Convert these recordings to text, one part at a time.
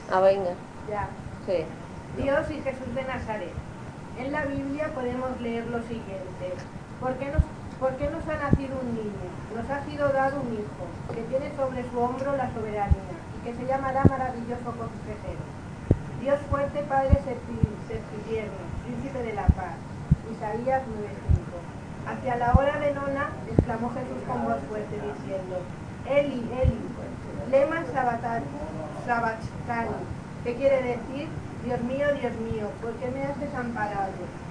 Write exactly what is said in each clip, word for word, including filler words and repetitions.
Ah, venga. Ya. Sí. Dios y Jesús de Nazaret. En la Biblia podemos leer lo siguiente. ¿Por qué nos, por qué nos ha nacido un niño? Nos ha sido dado un hijo, que tiene sobre su hombro la soberanía, y que se llamará maravilloso consejero. Dios fuerte, Padre sempiterno, príncipe de la paz. Isaías nueve cinco. Hacia la hora de nona, exclamó Jesús con voz fuerte, diciendo, Eli, Eli, lema sabatani, ¿qué quiere decir? Dios mío, Dios mío, ¿por qué me has desamparado?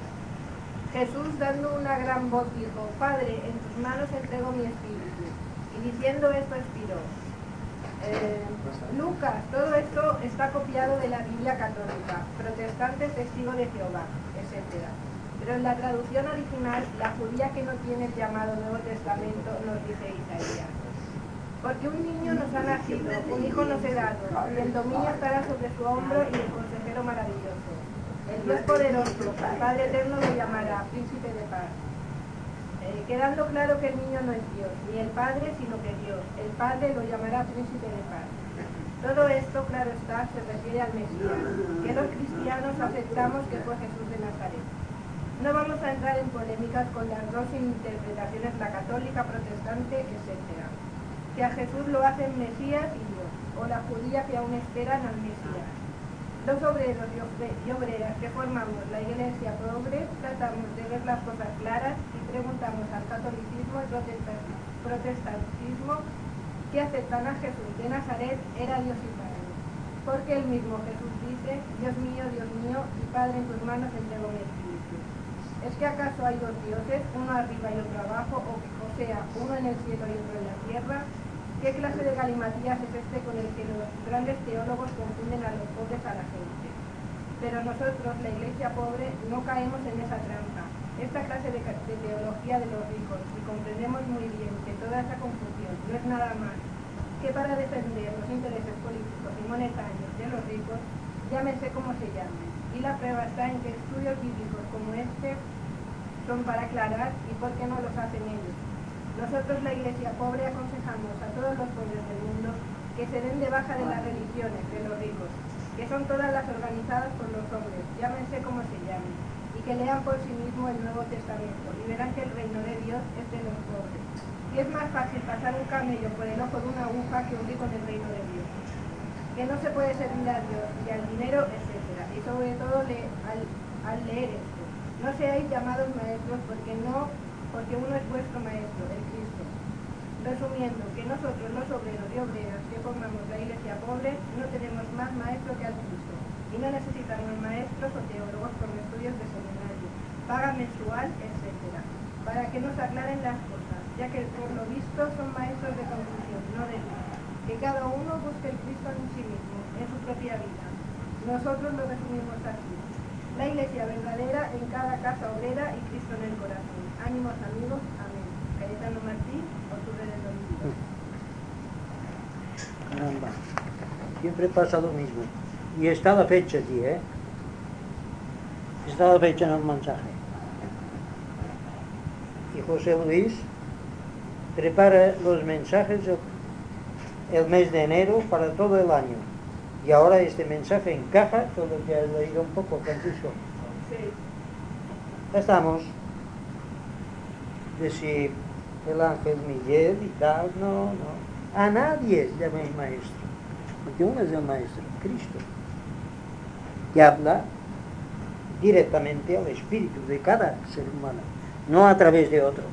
Jesús, dando una gran voz, dijo, Padre, en tus manos entrego mi espíritu. Y diciendo esto, expiró. Eh, Lucas, todo esto está copiado de la Biblia católica, protestantes, testigo de Jehová, etcétera. Pero en la traducción original, la judía que no tiene el llamado Nuevo Testamento, nos dice Isaías. Porque un niño nos ha nacido, un hijo nos ha dado, y el dominio estará sobre su hombro y el consejero maravilloso. El Dios poderoso, el Padre eterno lo llamará Príncipe de Paz. Eh, quedando claro que el niño no es Dios, ni el Padre, sino que Dios. El Padre lo llamará Príncipe de Paz. Todo esto, claro está, se refiere al Mesías, que los cristianos aceptamos que fue Jesús de Nazaret. No vamos a entrar en polémicas con las dos interpretaciones, la católica, protestante, etcétera. Que a Jesús lo hacen Mesías y Dios, o la judía que aún esperan al Mesías. Los obreros y obreras que formamos la Iglesia pobre tratamos de ver las cosas claras y preguntamos al catolicismo y protestantismo que aceptan a Jesús de Nazaret era Dios y Padre. Porque el mismo Jesús dice, Dios mío, Dios mío, y Padre, en tus manos entrego mi espíritu. ¿Es que acaso hay dos dioses, uno arriba y otro abajo, o, o sea, uno en el cielo y otro en la tierra? ¿Qué clase de galimatías es este con el que los grandes teólogos confunden a los pobres a la gente? Pero nosotros, la Iglesia pobre, no caemos en esa trampa. Esta clase de, de teología de los ricos, y comprendemos muy bien que toda esa confusión no es nada más que para defender los intereses políticos y monetarios de los ricos, llámese como se llamen. Y la prueba está en que estudios bíblicos como este son para aclarar y por qué no los hacen ellos. Nosotros, la Iglesia pobre, aconsejamos a todos los pobres del mundo que se den de baja de las religiones de los ricos, que son todas las organizadas por los hombres, llámense como se llamen, y que lean por sí mismo el Nuevo Testamento y verán que el reino de Dios es de los pobres. Y es más fácil pasar un camello por el ojo de una aguja que un rico en el reino de Dios. Que no se puede servir a Dios y al dinero, etcétera. Y sobre todo le, al, al leer esto, no seáis llamados maestros porque no porque uno es vuestro maestro, el Cristo. Resumiendo, que nosotros los obreros y obreras que formamos la Iglesia pobre no tenemos más maestro que al Cristo y no necesitamos maestros o teólogos con estudios de seminario, paga mensual, etcétera, para que nos aclaren las cosas, ya que por lo visto son maestros de confusión, no de luz. Que cada uno busque el Cristo en sí mismo, en su propia vida. Nosotros lo resumimos así: la Iglesia verdadera en cada casa obrera y Cristo en el corazón. Ánimos amigos, amén. Cayetano Martín, octubre del dos mil dos. Caramba, siempre pasa lo mismo. Y está la fecha aquí, ¿eh? Está la fecha en el mensaje. Y José Luis prepara los mensajes el, el mes de enero para todo el año. Y ahora este mensaje encaja con lo que has leído un poco, Francisco. Sí. Estamos. De si el ángel Miguel y tal, no, no. A nadie llaméis maestro, porque uno es el maestro, Cristo, que habla directamente al espíritu de cada ser humano, no a través de otros.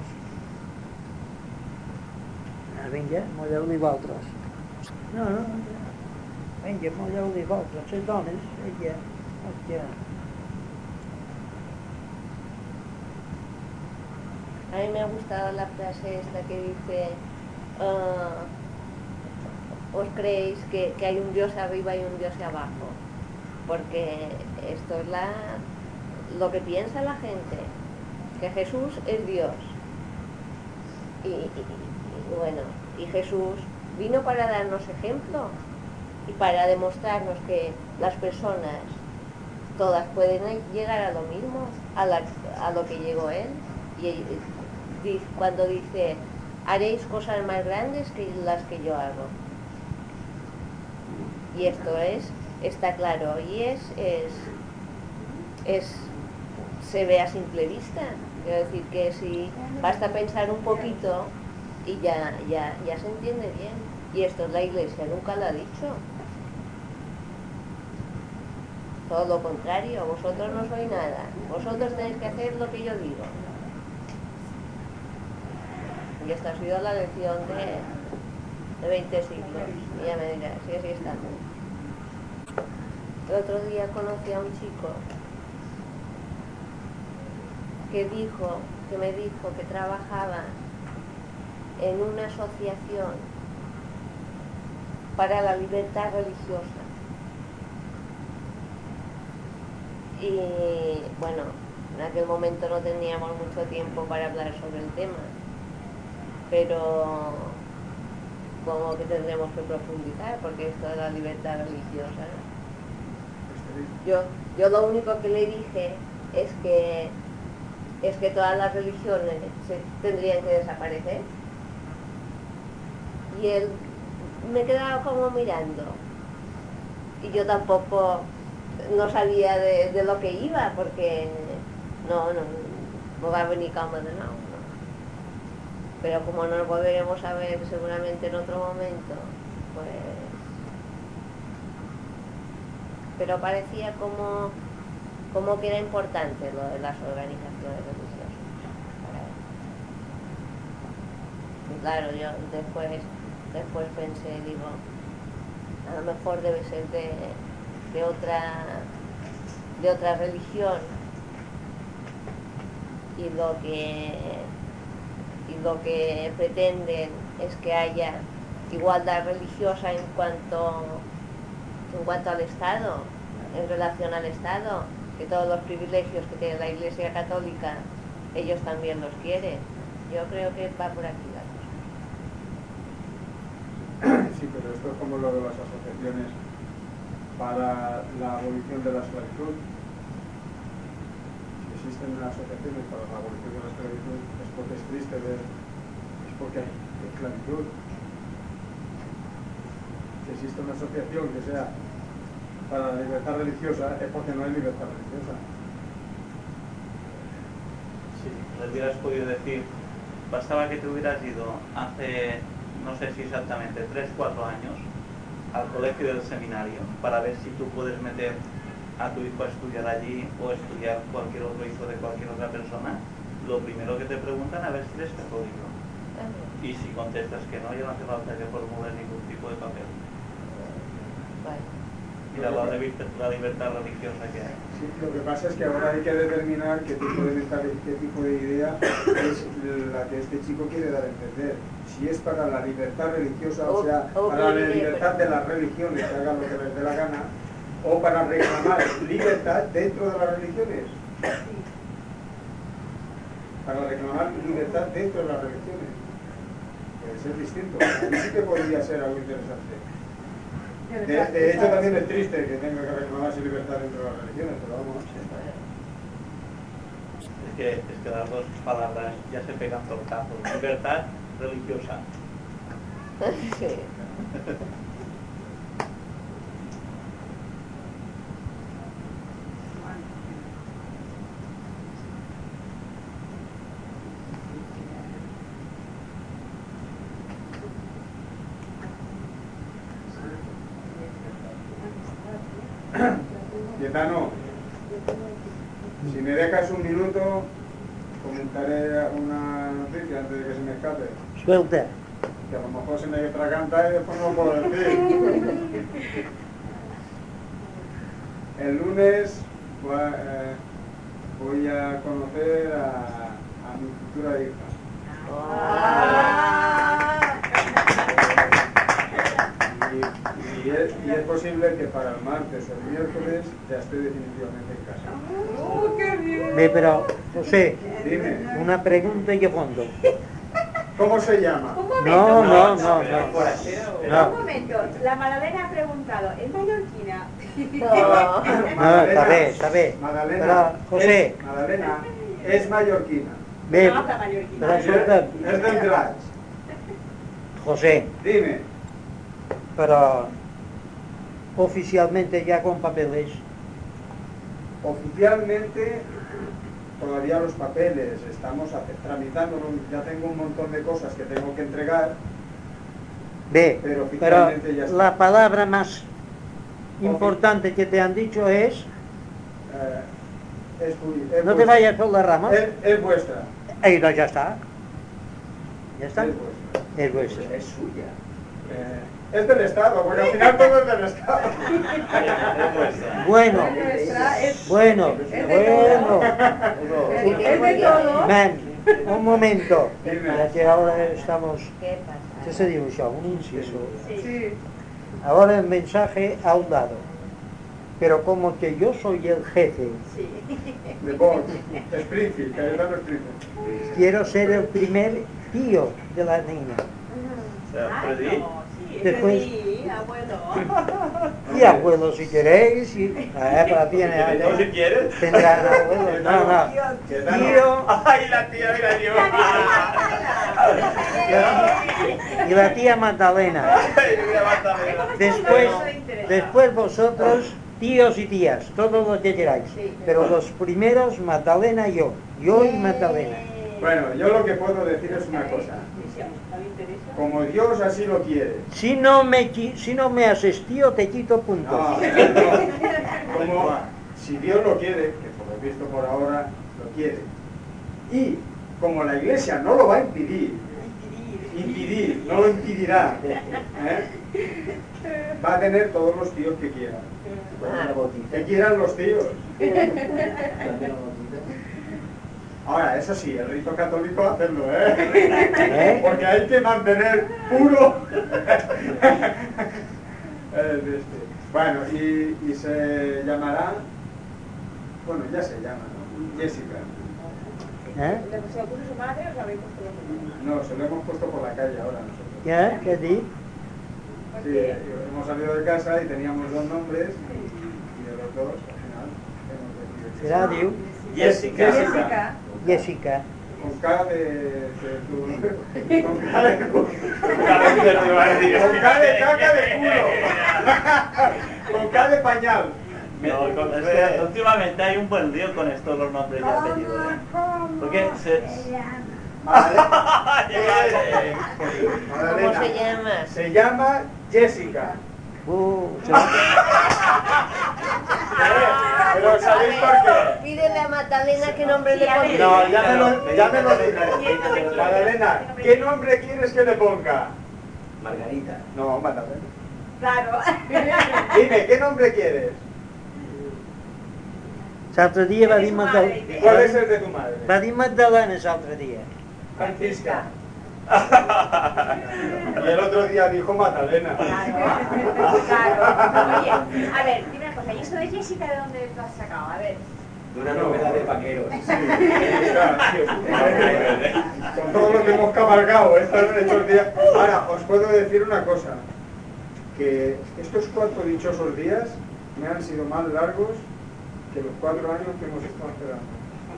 Vinga, molleu-li vosaltres. No, no, vinga, molleu-li vosaltres, les dones, ella, hòstia. A mí me ha gustado la frase esta que dice, uh, os creéis que, que hay un Dios arriba y un Dios abajo, porque esto es la, lo que piensa la gente, que Jesús es Dios. Y, y, y bueno, y Jesús vino para darnos ejemplo y para demostrarnos que las personas todas pueden llegar a lo mismo, a, la, a lo que llegó Él. Y cuando dice, haréis cosas más grandes que las que yo hago. Y esto es está claro, y es, es, es se ve a simple vista. Quiero decir que si basta pensar un poquito y ya, ya, ya se entiende bien. Y esto la Iglesia nunca lo ha dicho. Todo lo contrario, vosotros no sois nada. Vosotros tenéis que hacer lo que yo digo. Y esta ha sido la lección de, de veinte siglos. Y ya me dirás, sí, así está. El otro día conocí a un chico que dijo, que me dijo que trabajaba en una asociación para la libertad religiosa. Y bueno, en aquel momento no teníamos mucho tiempo para hablar sobre el tema, pero como que tendremos que profundizar, porque esto de la libertad religiosa, ¿no? Yo, yo lo único que le dije es que es que todas las religiones se, tendrían que desaparecer. Y él me quedaba como mirando. Y yo tampoco no sabía de, de lo que iba, porque no, no, no va a venir como de no, no. Pero como nos volveremos a ver seguramente en otro momento, pues... Pero parecía como... como que era importante lo de las organizaciones religiosas para él. Y claro, yo después, después pensé, digo, a lo mejor debe ser de, de otra de otra religión, y lo que y lo que pretenden es que haya igualdad religiosa en cuanto en cuanto al Estado, en relación al Estado, que todos los privilegios que tiene la Iglesia Católica, ellos también los quieren. Yo creo que va por aquí la cosa. Sí, pero esto es como lo de las asociaciones para la abolición de la esclavitud. Si existen asociaciones para la abolición de la esclavitud, es porque es triste ver, es porque hay esclavitud. Si existe una asociación que sea para la libertad religiosa, es porque no hay libertad religiosa. Sí, le hubieras podido decir, bastaba que te hubieras ido hace, no sé si exactamente, tres, cuatro años, al colegio del seminario, para ver si tú puedes meter a tu hijo a estudiar allí o estudiar cualquier otro hijo de cualquier otra persona. Lo primero que te preguntan, a ver si eres católico. Y si contestas que no, ya no hace falta que formules ningún tipo de papel. Mira la, la libertad religiosa que hay. Sí, lo que pasa es que ahora hay que determinar qué tipo de mentalidad, qué tipo de idea es la que este chico quiere dar a entender. Si es para la libertad religiosa, o sea, para la libertad de las religiones, que hagan lo que les dé la gana, o para reclamar libertad dentro de las religiones. Para reclamar libertad dentro de las religiones. Puede ser distinto. Ahí sí que podría ser algo interesante. De, de hecho, también es triste que tenga que reclamarse libertad dentro de las religiones, pero vamos. Es que, es que las dos palabras ya se pegan tortazos. Libertad religiosa. Sí. Pietano, si me dejas un minuto, comentaré una noticia antes de que se me escape. Suelta. Que a lo mejor se me atraganta y después no lo puedo decir. El lunes voy a, eh, voy a conocer a, a mi futura hija. Y, y, es, y es posible que para el martes o el miércoles ya esté definitivamente en casa. ¡Oh, qué bien! Ve, pero, José, Dime, una pregunta y que fondo. ¿cómo se llama? Un momento, No, un no, momento. no, no. Un No, momento, la Madalena ha preguntado, ¿es mallorquina? No. no, está bien, está bien. Magdalena, Pero, José, es, Magdalena es mallorquina. ve, No habla mallorquina. pero Es, suelta, es del Graz. José, Dime, pero oficialmente ya con papeles? Oficialmente todavía los papeles, estamos tramitándolos, ya tengo un montón de cosas que tengo que entregar. Ve, pero, pero oficialmente ya está. la palabra más importante que te han dicho es, Eh, es, muy- es no te vuestra. vayas por las ramas. Es, es vuestra. Ahí no, ya está. Ya está. Es vuestra. Es vuestra. Es suya. Eh, es del Estado, porque al final todo es del Estado. Es vuestra. Bueno, Nuestra es- bueno, es de bueno. Es es de todo. Man, un momento. Dime. Ya que ahora estamos... ¿Qué pasa? ¿Qué se dice ya? Un inciso. Sí. Ahora el mensaje a un lado. Pero como que yo soy el jefe, De Vox, Springfield, Cayetano Springfield. quiero ser el primer tío de la niña. O sea, Freddy, Después, Sí, abuelo. y abuelo si queréis, y ah, para tiene ¿no si algo. quieres? Tendrán abuelo. No, no. ¿Qué tal? Tío Ay, la tía, mira yo. y la tía Magdalena. Ay, mira, basta, mira. Después, después vosotros, tíos y tías, todo lo que queráis. Pero los primeros, Magdalena y yo. Yo y Magdalena. Bueno, yo lo que puedo decir es una cosa. Como Dios así lo quiere. Si no me, qui- si no me haces tío, te quito puntos. No, no. Como si Dios lo quiere, que por lo visto por ahora lo quiere. Y como la Iglesia no lo va a impedir, impedir, no lo impedirá, ¿eh? Va a tener todos los tíos que quieran. Una botita. Que quieran los tíos. Dame una botita. Ahora, eso sí, el rito católico hacerlo, ¿eh? ¿Eh? Porque hay que mantener puro. El de este. Bueno, y, y se llamará, bueno, ya se llama, ¿no? Jessica. ¿Eh? ¿Se lo puso su madre o se lo habéis puesto vosotros? No, se lo hemos puesto por la calle ahora nosotros. ¿Ya? ¿Qué di? Sí, hemos salido de casa y teníamos dos nombres y, y de los dos, al final, hemos decidido ¿Será Dios? Jessica. Jessica. Jessica. Con K de, de tu... Con K de cu- Con K de cerdo, iba a decir. Con K de caca de culo. Con K de pañal. No, con- es que últimamente hay un buen lío con esto, los nombres y apellidos. ¿eh? Porque se... Madre- ¿Cómo se llama? Se llama Jessica. Uh, se- Pero ¿sabéis por qué? Pídele a Magdalena qué nombre le Sí, a ver. pondría. No, ya me lo, ya me lo diré. Magdalena, ¿qué nombre quieres que le ponga? Margarita. No, Magdalena. Claro. Dime, ¿qué nombre quieres? L'altre dia va Eres dir su Magdalena. madre. ¿Y cuál es el de tu madre? Va dir Magdalena l'altre dia. Francisca. Y el otro día dijo Magdalena. Claro. Claro. Oye, a ver, dime una cosa. ¿Y esto de Jessica de dónde lo has sacado? A ver. De una novela de paqueros. Con todo lo que hemos cabalgado estos, estos días. Ahora, os puedo decir una cosa. Que estos cuatro dichosos días me han sido más largos que los cuatro años que hemos estado esperando.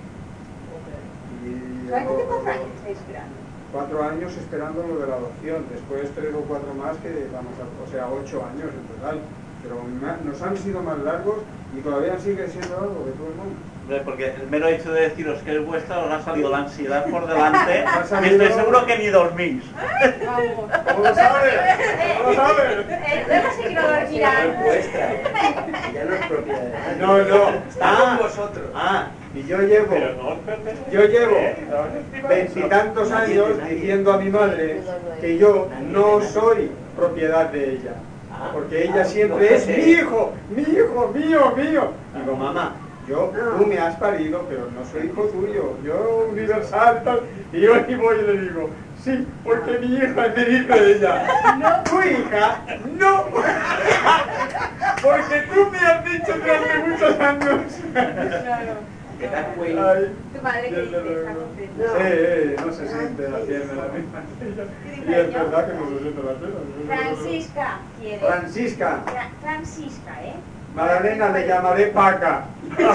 Y ¿Cuánto yo- cuatro años estáis esperando? Cuatro años esperando lo de la adopción, después tres o cuatro más que vamos a, o sea, ocho años en total. Pero me- nos han sido más largos y todavía sigue siendo algo de todo el mundo. Hombre, porque el mero hecho de deciros que es vuestra os ha salido la ansiedad por delante Ha y salido- estoy seguro que ni dormís. ¿Cómo lo sabes? ¿Cómo lo sabes? Eh, no sé si lo dormirán. Es vuestra. Ya no es propiedad de nadie. No, no. Está con vosotros. Ah, y yo llevo, yo llevo veintitantos años diciendo a mi madre que yo no soy propiedad de ella. Porque ella siempre es mi hijo, mi hijo, mío, mío. Digo, mamá, yo, tú me has parido, pero no soy hijo tuyo. Yo universal, tal. Y yo y voy y le digo, sí, porque mi hija es mi hijo de ella. No, tu hija, no. Porque tú me has dicho durante muchos años. ¿Qué tal, güey? Ay, Tu madre que dice, desde está luego. contenta. Sí, eh, no se siente haciendo la misma que ella. Y es verdad que no se siente la misma. Francisca quiere. Francisca, Fra- Francisca, ¿eh? Magdalena le llamaré Paca.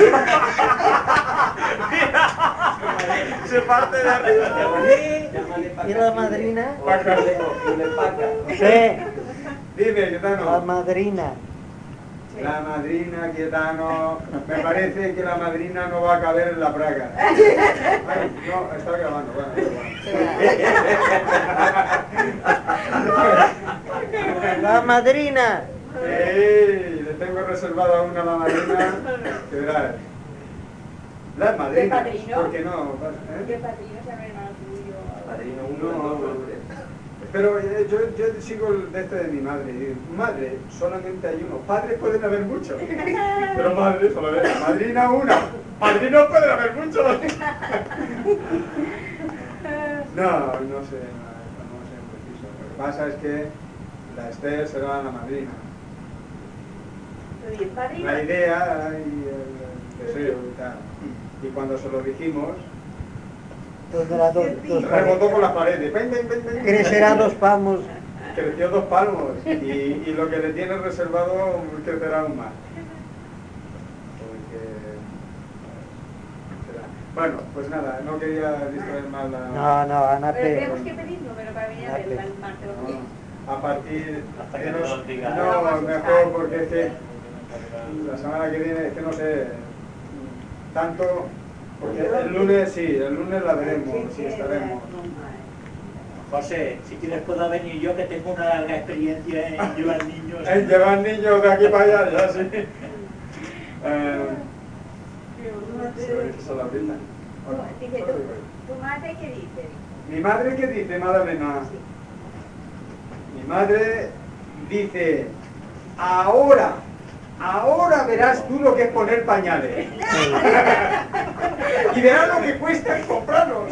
Se parte de arriba. Llámale pa' ¿Y acá, la File. madrina? O File, o File Paca. Sí, Dime, la Gitano. madrina. La madrina, quietano. Me parece que la madrina no va a caber en la praga. Ay, no, está grabando. Bueno, bueno. La madrina. ¡Ey! Le tengo reservada una a la madrina. Que verás. La madrina. ¿Qué padrino? ¿Por qué no? ¿Qué ¿Eh? padrino se llama hermano tuyo? Padrino No, uno, dos, tres. pero eh, yo, yo sigo el de este de mi madre. Y digo, madre, solamente hay uno. Padres pueden haber muchos. Pero madre, solamente. Madrina una. Padrinos pueden haber muchos. No, no sé. No, no sé preciso. Lo que pasa es que la Esther será la madrina. ¿Y el padrino? La idea y el deseo y tal. Y cuando se lo dijimos, Dos, de las dos, dos rebotó por las paredes. Ven, ven, ven, ven. Crecerá dos palmos. Creció dos palmos y, y lo que le tiene reservado crecerá aún más. Porque, será. Bueno, pues nada, no quería distraer más la... No, no, Ana Pero P. tenemos que pedir número para venir a ver el martes. No, a partir Hasta que de no los- lo diga. no, mejor porque es que la semana que viene es que no sé tanto, porque el lunes sí, el lunes la veremos, sí estaremos. José, si quieres puedo venir yo, que tengo una larga experiencia en llevar niños. En llevar niños de aquí para allá, ya sí. Eh, esa es la brita. Dice, ¿tu, tu madre qué dice? Mi madre, ¿qué dice, Madalena? Mi madre dice, ahora, ahora verás tú lo que es poner pañales. Y verás lo que cuesta comprarlos.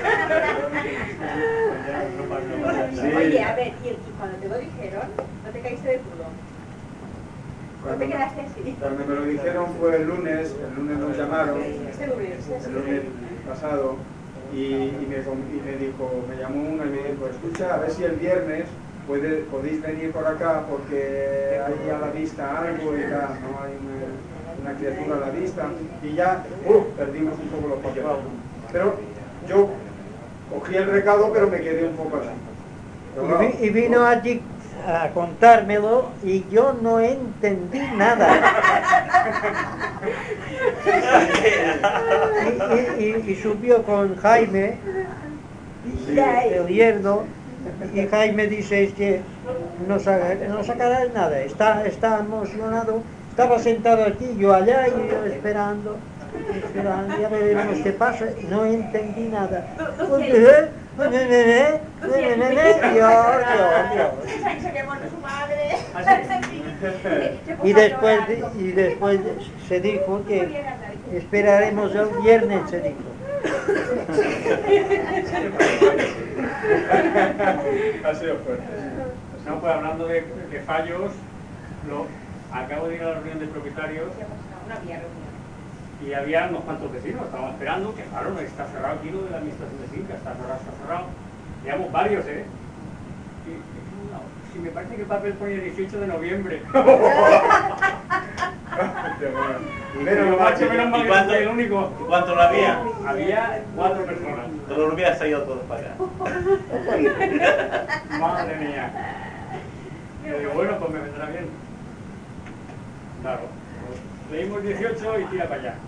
Sí. Oye, a ver, y, y cuando te lo dijeron, ¿no te caíste de culo? ¿No Cuando, te quedaste así? cuando me lo dijeron fue el lunes, el lunes nos llamaron, Este lunes, el lunes pasado, y, y, me, com- y me dijo, me llamó una y me dijo, escucha, a ver si el viernes puede, podéis venir por acá porque hay a la vista algo y tal, ¿no? Hay una, una criatura a la vista, y ya uh, perdimos un poco los papeles. Pero yo cogí el recado, pero me quedé un poco así. Pero, Y, vi- y vino allí a contármelo y yo no entendí nada. Y, y- y- y subió con Jaime, el yerno, y Jaime dice es que no, saca, no sacará nada, está, está emocionado, estaba sentado aquí, yo allá y yo esperando, esperando, ya veremos qué pasa, no entendí nada. Y yo, yo, yo. Se había muerto su madre. Y después, y después se dijo que esperaremos el viernes, se dijo. ha sido fuerte. No, pues hablando de, de fallos, lo, acabo de ir a la reunión de propietarios No había reunión. y había unos cuantos vecinos, estaban esperando, que claro, no está cerrado aquí lo de la administración de finca, está cerrado, está cerrado. Llevamos varios, ¿eh? Y, y, no, si me parece que el papel pone dieciocho de noviembre. Pero macho, menos mal ¿Y que cuánto, soy el único. ¿Y cuánto lo había? Había cuatro personas. Te lo hubieras traído todos para acá. Madre mía. Yo digo, bueno, pues me vendrá bien. Claro. Leímos dieciocho y tira para allá.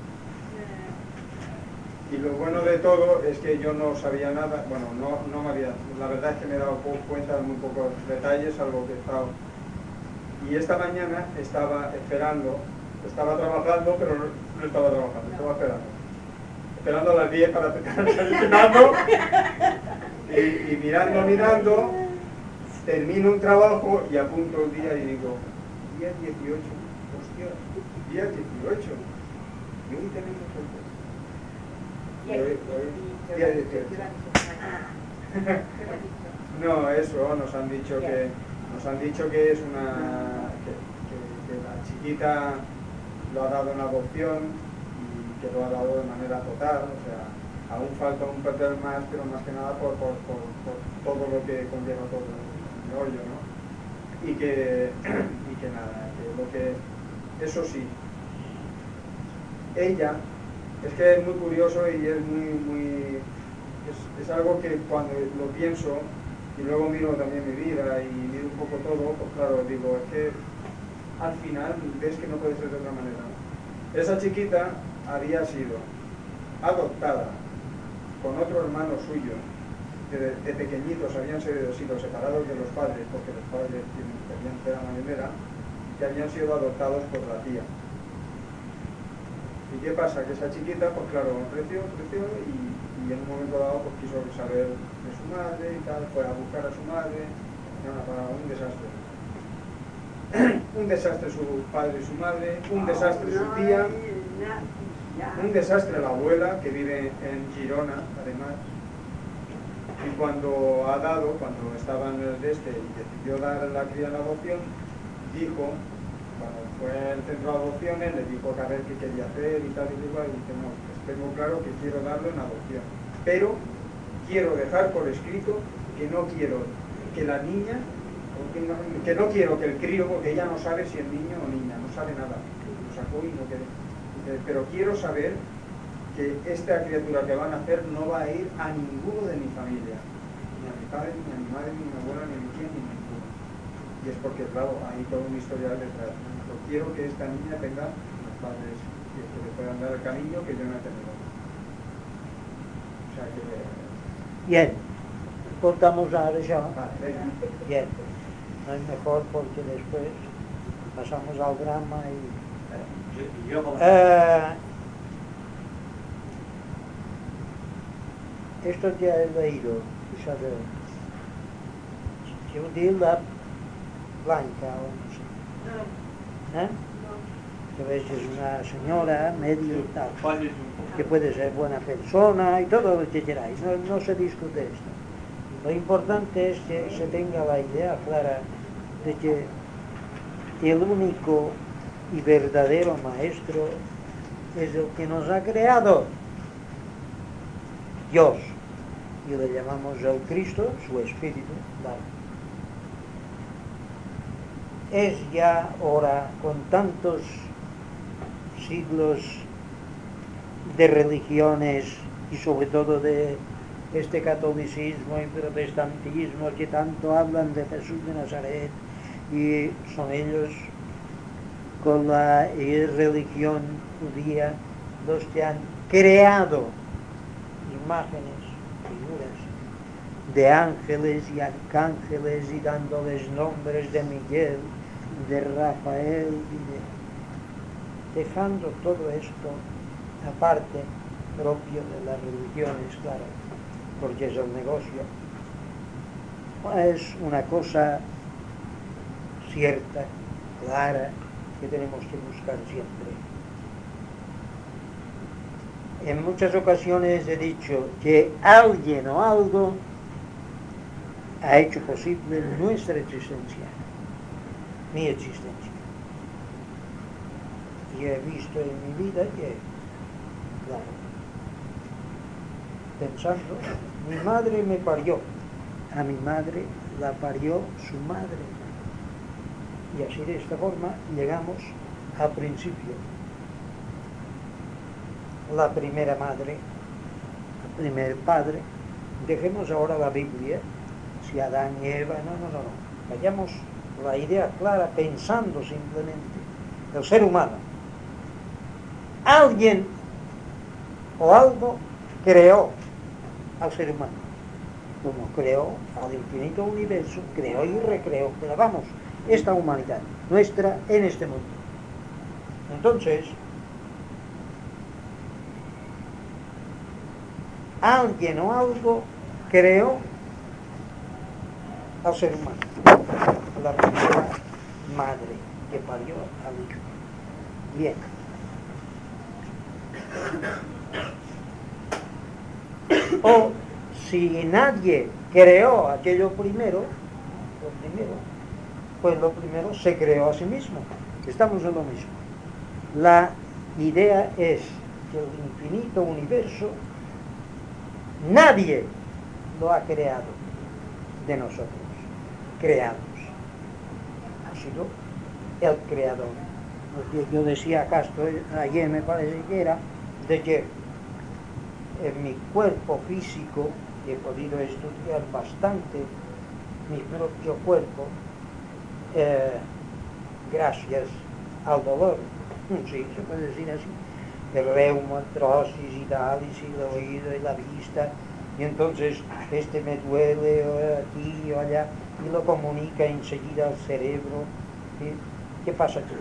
Y lo bueno de todo es que yo no sabía nada, bueno, no, no me había, la verdad es que me he dado po- cuenta de muy pocos detalles, algo que he estado. Y esta mañana estaba esperando, estaba trabajando, pero no, no estaba trabajando, estaba esperando. Esperando a las diez para salir cenando y, y mirando, mirando, termino un trabajo y apunto el día y digo, día dieciocho, hostia, día dieciocho, y hoy tenemos el Y ahí- Hoy- hoy- día dieciocho. No, eso, nos han dicho que nos han dicho que es una que, que- que la chiquita lo ha dado en adopción y que lo ha dado de manera total, o sea, aún falta un papel más, pero más que nada por, por, por, por todo lo que conlleva todo el rollo, ¿no? Y que, y que nada, que lo que, eso sí, ella, es que es muy curioso y es muy, muy, es, es algo que cuando lo pienso y luego miro también mi vida y miro un poco todo, pues claro, digo, es que al final ves que no puede ser de otra manera. Esa chiquita había sido adoptada con otro hermano suyo, que de, de pequeñitos habían sido, sido separados de los padres, porque los padres tenían pera marinera, que habían sido adoptados por la tía. ¿Y qué pasa? Que esa chiquita, pues claro, creció, creció y, y en un momento dado pues quiso saber de su madre y tal, fue a buscar a su madre, nada, para un desastre. Un desastre su padre y su madre, un desastre su tía, un desastre la abuela, que vive en Girona, además. Y cuando ha dado, cuando estaba en el de este y decidió dar la cría en adopción, dijo, cuando fue al centro de adopciones, le dijo que a ver qué quería hacer y tal y igual, y dice, no, pues tengo claro que quiero darlo en adopción, pero quiero dejar por escrito que no quiero que la niña, que no, que no quiero que el crío, porque ella no sabe si es niño o niña, no sabe nada, lo sacó y no quedó, dice, pero quiero saber que esta criatura que van a hacer no va a ir a ninguno de mi familia, ni a mi padre, ni a mi madre, ni a mi abuela, ni a mi tía, ni a ninguno. Y es porque, claro, hay todo un historial detrás. Yo quiero que esta niña tenga los padres que, que le puedan dar el cariño que yo no he tenido. O sea que... Bien, cortamos ahora ya. Vale, venga. Bien, no es mejor porque después pasamos al drama y... Yo, yo como... Eh, esto ya he leído, Isabel. Teodila Blanca, o no sé. ¿Eh? Que ves, es una señora medio y tal, que puede ser buena persona y todo lo que queráis, no, no se discute esto. Lo importante es que se tenga la idea clara de que el único y verdadero maestro es el que nos ha creado, Dios, y le llamamos el Cristo, su Espíritu. Vale. Es ya hora, con tantos siglos de religiones y sobre todo de este catolicismo y protestantismo que tanto hablan de Jesús de Nazaret, y son ellos con la religión judía los que han creado imágenes, figuras de ángeles y arcángeles y dándoles nombres de Miguel, de Rafael y de... dejando todo esto aparte, propio de las religiones, claro, porque es el negocio. Es una cosa cierta, clara, que tenemos que buscar siempre. En muchas ocasiones he dicho que alguien o algo ha hecho posible nuestra existencia, mi existencia. Y he visto en mi vida que, claro, pensando, mi madre me parió, a mi madre la parió su madre. Y así de esta forma llegamos al principio. La primera madre, el primer padre. Dejemos ahora la Biblia, si Adán y Eva, no, no, no, no. Vayamos la idea clara, pensando simplemente, el ser humano. Alguien o algo creó al ser humano, como creó al infinito universo, creó y recreó, pero vamos, esta humanidad nuestra en este mundo. Entonces, alguien o algo creó al ser humano, la primera madre que parió al hijo. Bien. O si nadie creó aquello primero, lo primero, pues lo primero se creó a sí mismo. Estamos en lo mismo. La idea es que el infinito universo nadie lo ha creado de nosotros, creados. Ha sido el creador. Porque yo decía acá, estoy, ayer me parece que era, de que en mi cuerpo físico, he podido estudiar bastante mi propio cuerpo, eh, gracias al dolor, sí, se puede decir así, el reuma, artrosis y tal, y sí, el oído y la vista, y entonces este me duele o aquí o allá, y lo comunica enseguida al cerebro. ¿Sí? ¿Qué pasa aquí?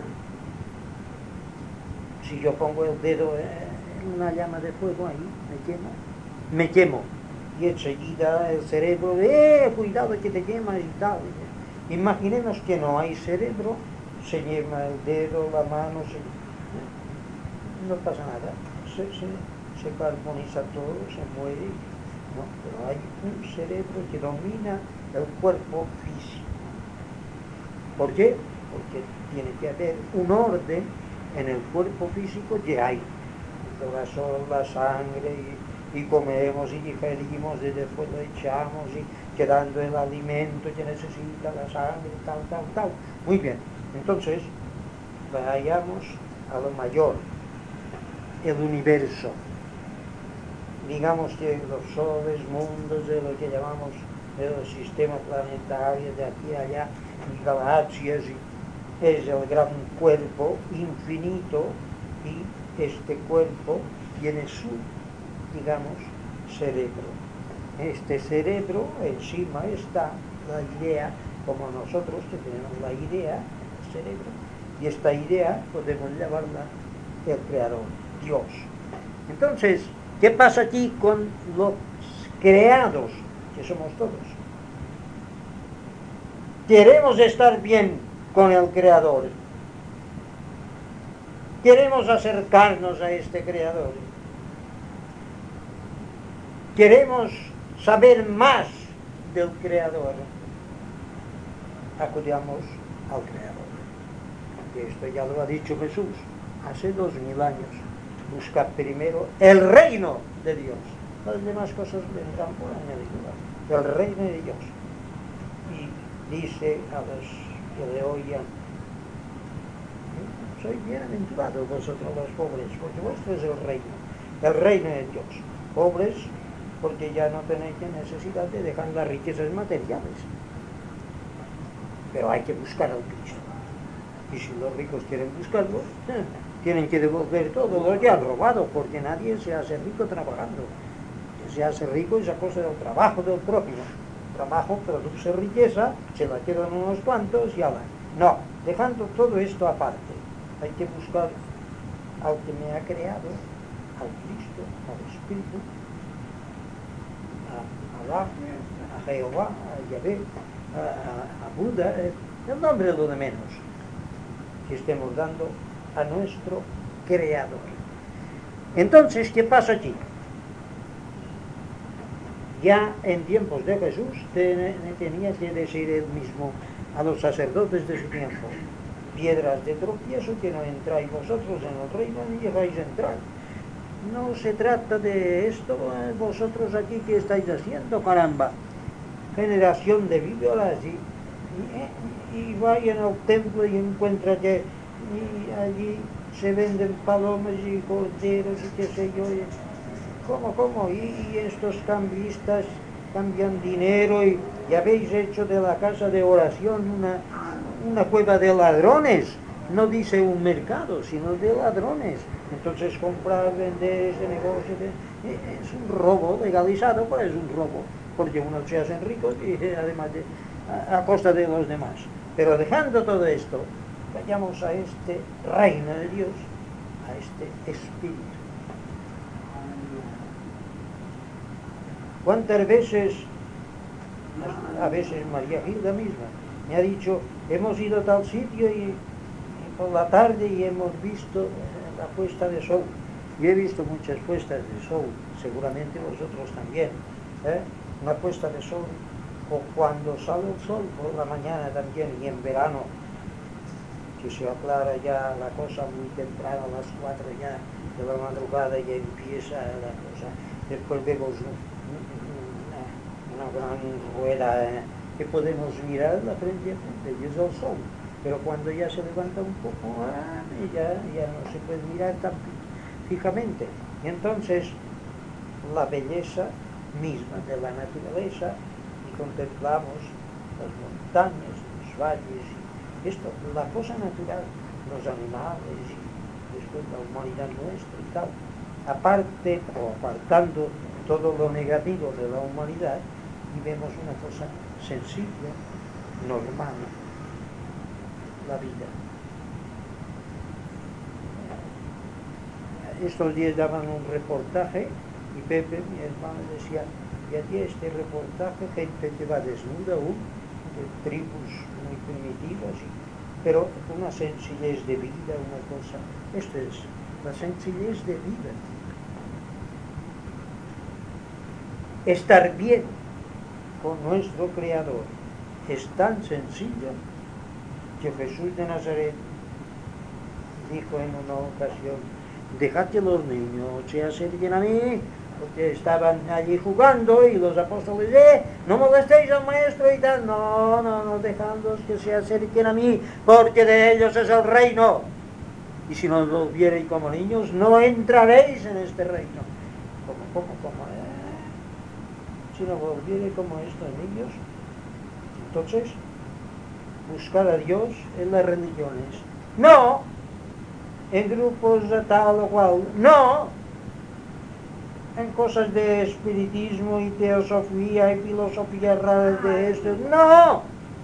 Si yo pongo el dedo en una llama de fuego ahí, me quema, me quemo, y enseguida el cerebro, ¡eh, cuidado que te quemas y tal! Imaginemos que no hay cerebro, se quema el dedo, la mano, se... no pasa nada, se, se, se carboniza todo, se muere, ¿no? Pero hay un cerebro que domina el cuerpo físico. ¿Por qué? Porque tiene que haber un orden en el cuerpo físico que hay. El corazón, la sangre, y, y comemos y digerimos y después lo echamos y quedando el alimento que necesita la sangre, tal, tal, tal. Muy bien, entonces vayamos a lo mayor, el universo. Digamos que los soles, mundos de lo que llamamos de los sistemas planetarios de aquí a allá, y galaxias, y es el gran cuerpo infinito, y este cuerpo tiene su, digamos, cerebro. Este cerebro encima está la idea, como nosotros que tenemos la idea, el cerebro, y esta idea podemos llamarla el creador, Dios. Entonces, ¿qué pasa aquí con los creados, que somos todos? Queremos estar bien con el creador. Queremos acercarnos a este creador. Queremos saber más del creador. Acudamos al creador. Y esto ya lo ha dicho Jesús hace dos mil años. Buscar primero el reino de Dios. Las demás cosas vendrán por añadidura. El reino de Dios. Y dice a los que le oían: soy bienaventurado vosotros los pobres, porque vuestro es el reino. El reino de Dios. Pobres, porque ya no tenéis necesidad de dejar las riquezas materiales. Pero hay que buscar al Cristo. Y si los ricos quieren buscarlo, tienen que devolver todo lo que han robado, porque nadie se hace rico trabajando. Que se hace rico es a cosa del trabajo del prójimo. El trabajo produce riqueza, se la quedan unos cuantos y ala. No, dejando todo esto aparte, hay que buscar al que me ha creado, al Cristo, al Espíritu, a Alá, a Jehová, a Yahvé, a, a, a Buda, el nombre es lo de menos, que estemos dando a nuestro creador. Entonces, ¿qué pasa aquí? Ya en tiempos de Jesús tenía que decir él mismo a los sacerdotes de su tiempo: piedras de tropiezo, que no entráis vosotros en el reino ni llegáis a entrar. No se trata de esto, vosotros aquí que estáis haciendo, caramba, generación de víboras, y, y, y vayan al templo y encuentran que y allí se venden palomas y corderos y qué sé yo. ¿Cómo, cómo? Y, y estos cambistas cambian dinero y, y habéis hecho de la casa de oración una, una cueva de ladrones. No dice un mercado, sino de ladrones. Entonces comprar, vender ese negocio de, es un robo legalizado, pero es un robo, porque unos se hacen ricos y además de, a, a costa de los demás. Pero dejando todo esto, vayamos a este reino de Dios, a este Espíritu. ¿Cuántas veces, a veces María Gilda misma, me ha dicho: hemos ido a tal sitio y, y por la tarde y hemos visto la puesta de sol? Yo he visto muchas puestas de sol, seguramente vosotros también, ¿eh? Una puesta de sol, o cuando sale el sol por la mañana también, y en verano, que se aclara ya la cosa muy temprano, a las cuatro ya de la madrugada ya empieza la cosa. Después vemos una, una gran rueda, ¿eh? que podemos mirar la frente a frente, y es el sol. Pero cuando ya se levanta un poco, ah, ya, ya no se puede mirar tan fijamente. Y entonces, la belleza misma de la naturaleza, y contemplamos las montañas, los valles, Esto, la cosa natural, los animales y después la humanidad nuestra y tal, aparte o apartando todo lo negativo de la humanidad, y vemos una cosa sencilla, normal, la vida. Estos días daban un reportaje y Pepe, mi hermano, decía, y aquí este reportaje, gente que va desnuda aún, de tribus muy primitivas, pero una sencillez de vida, una cosa. Esto es la sencillez de vida. Estar bien con nuestro Creador es tan sencillo que Jesús de Nazaret dijo en una ocasión, dejad que los niños se acerquen a mí, porque estaban allí jugando y los apóstoles, eh, no molestéis al maestro y tal, no, no, no, dejadlos que se acerquen a mí, porque de ellos es el reino. Y si no volviereis como niños, no entraréis en este reino. ¿Cómo, cómo, cómo? Eh? Si no volviereis como estos niños, entonces, buscar a Dios en las religiones. No, en grupos de tal o cual. No, en cosas de espiritismo y teosofía y filosofía raras de esto. No,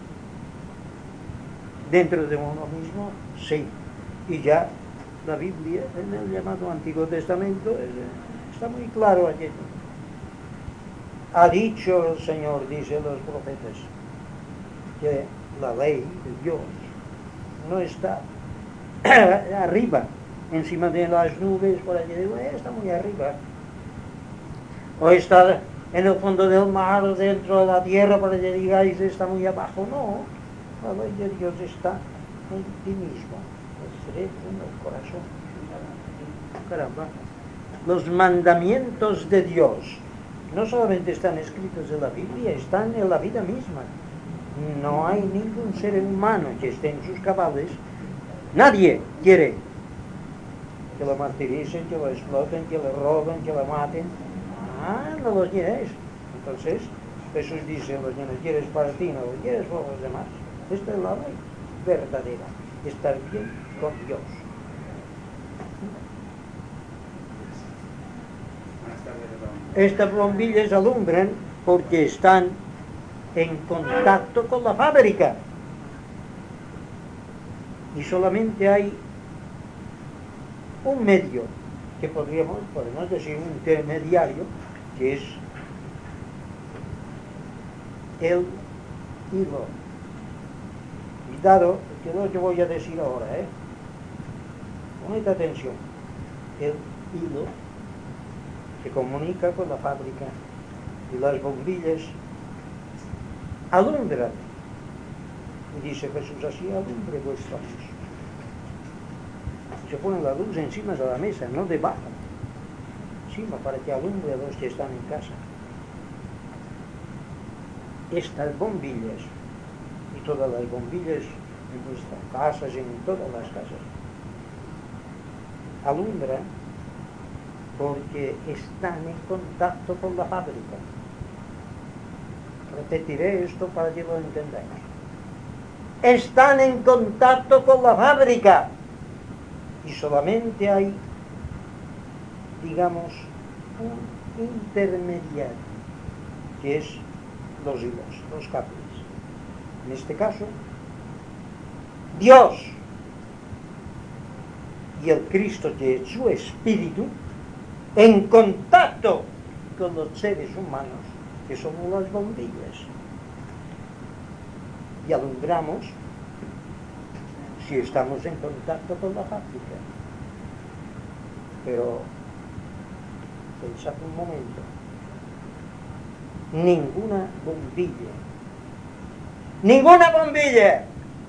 dentro de uno mismo, sí. Y ya la Biblia, en el llamado Antiguo Testamento, está muy claro aquello. Ha dicho el Señor, dice los profetas, que la ley de Dios no está arriba, encima de las nubes, por allí, está muy arriba. O está en el fondo del mar, dentro de la tierra, por allí digáis, está muy abajo. No, la ley de Dios está en ti mismo, el cerebro, en el corazón. Caramba, los mandamientos de Dios no solamente están escritos en la Biblia, están en la vida misma. No hay ningún ser humano que esté en sus cabales. Nadie quiere que lo martiricen, que lo exploten, que lo roben, que lo maten. Ah, no lo quieres. Entonces, Jesús dice, lo que no quieres para ti, no lo quieres para los demás. Esta es la ley verdadera, estar bien con Dios. Estas bombillas alumbran porque están en contacto con la fábrica. Y solamente hay un medio, que podríamos, podemos decir un intermediario, que es el hilo. Cuidado, que es lo que voy a decir ahora, ¿eh? Poned atención. El hilo que comunica con la fábrica y las bombillas alumbran. Y dice Jesús, así alumbre vuestra luz. Se pone la luz encima de la mesa, no debajo. Encima, para que alumbre a los que están en casa. Estas bombillas, y todas las bombillas en nuestras casas y en todas las casas, alumbran porque están en contacto con la fábrica. Repetiré esto para que lo entendáis. Están en contacto con la fábrica y solamente hay, digamos, un intermediario, que es los hilos, los cables. En este caso, Dios y el Cristo, que es su espíritu, en contacto con los seres humanos, que somos las bombillas. Y alumbramos si estamos en contacto con la fábrica. Pero pensad un momento, ninguna bombilla, ninguna bombilla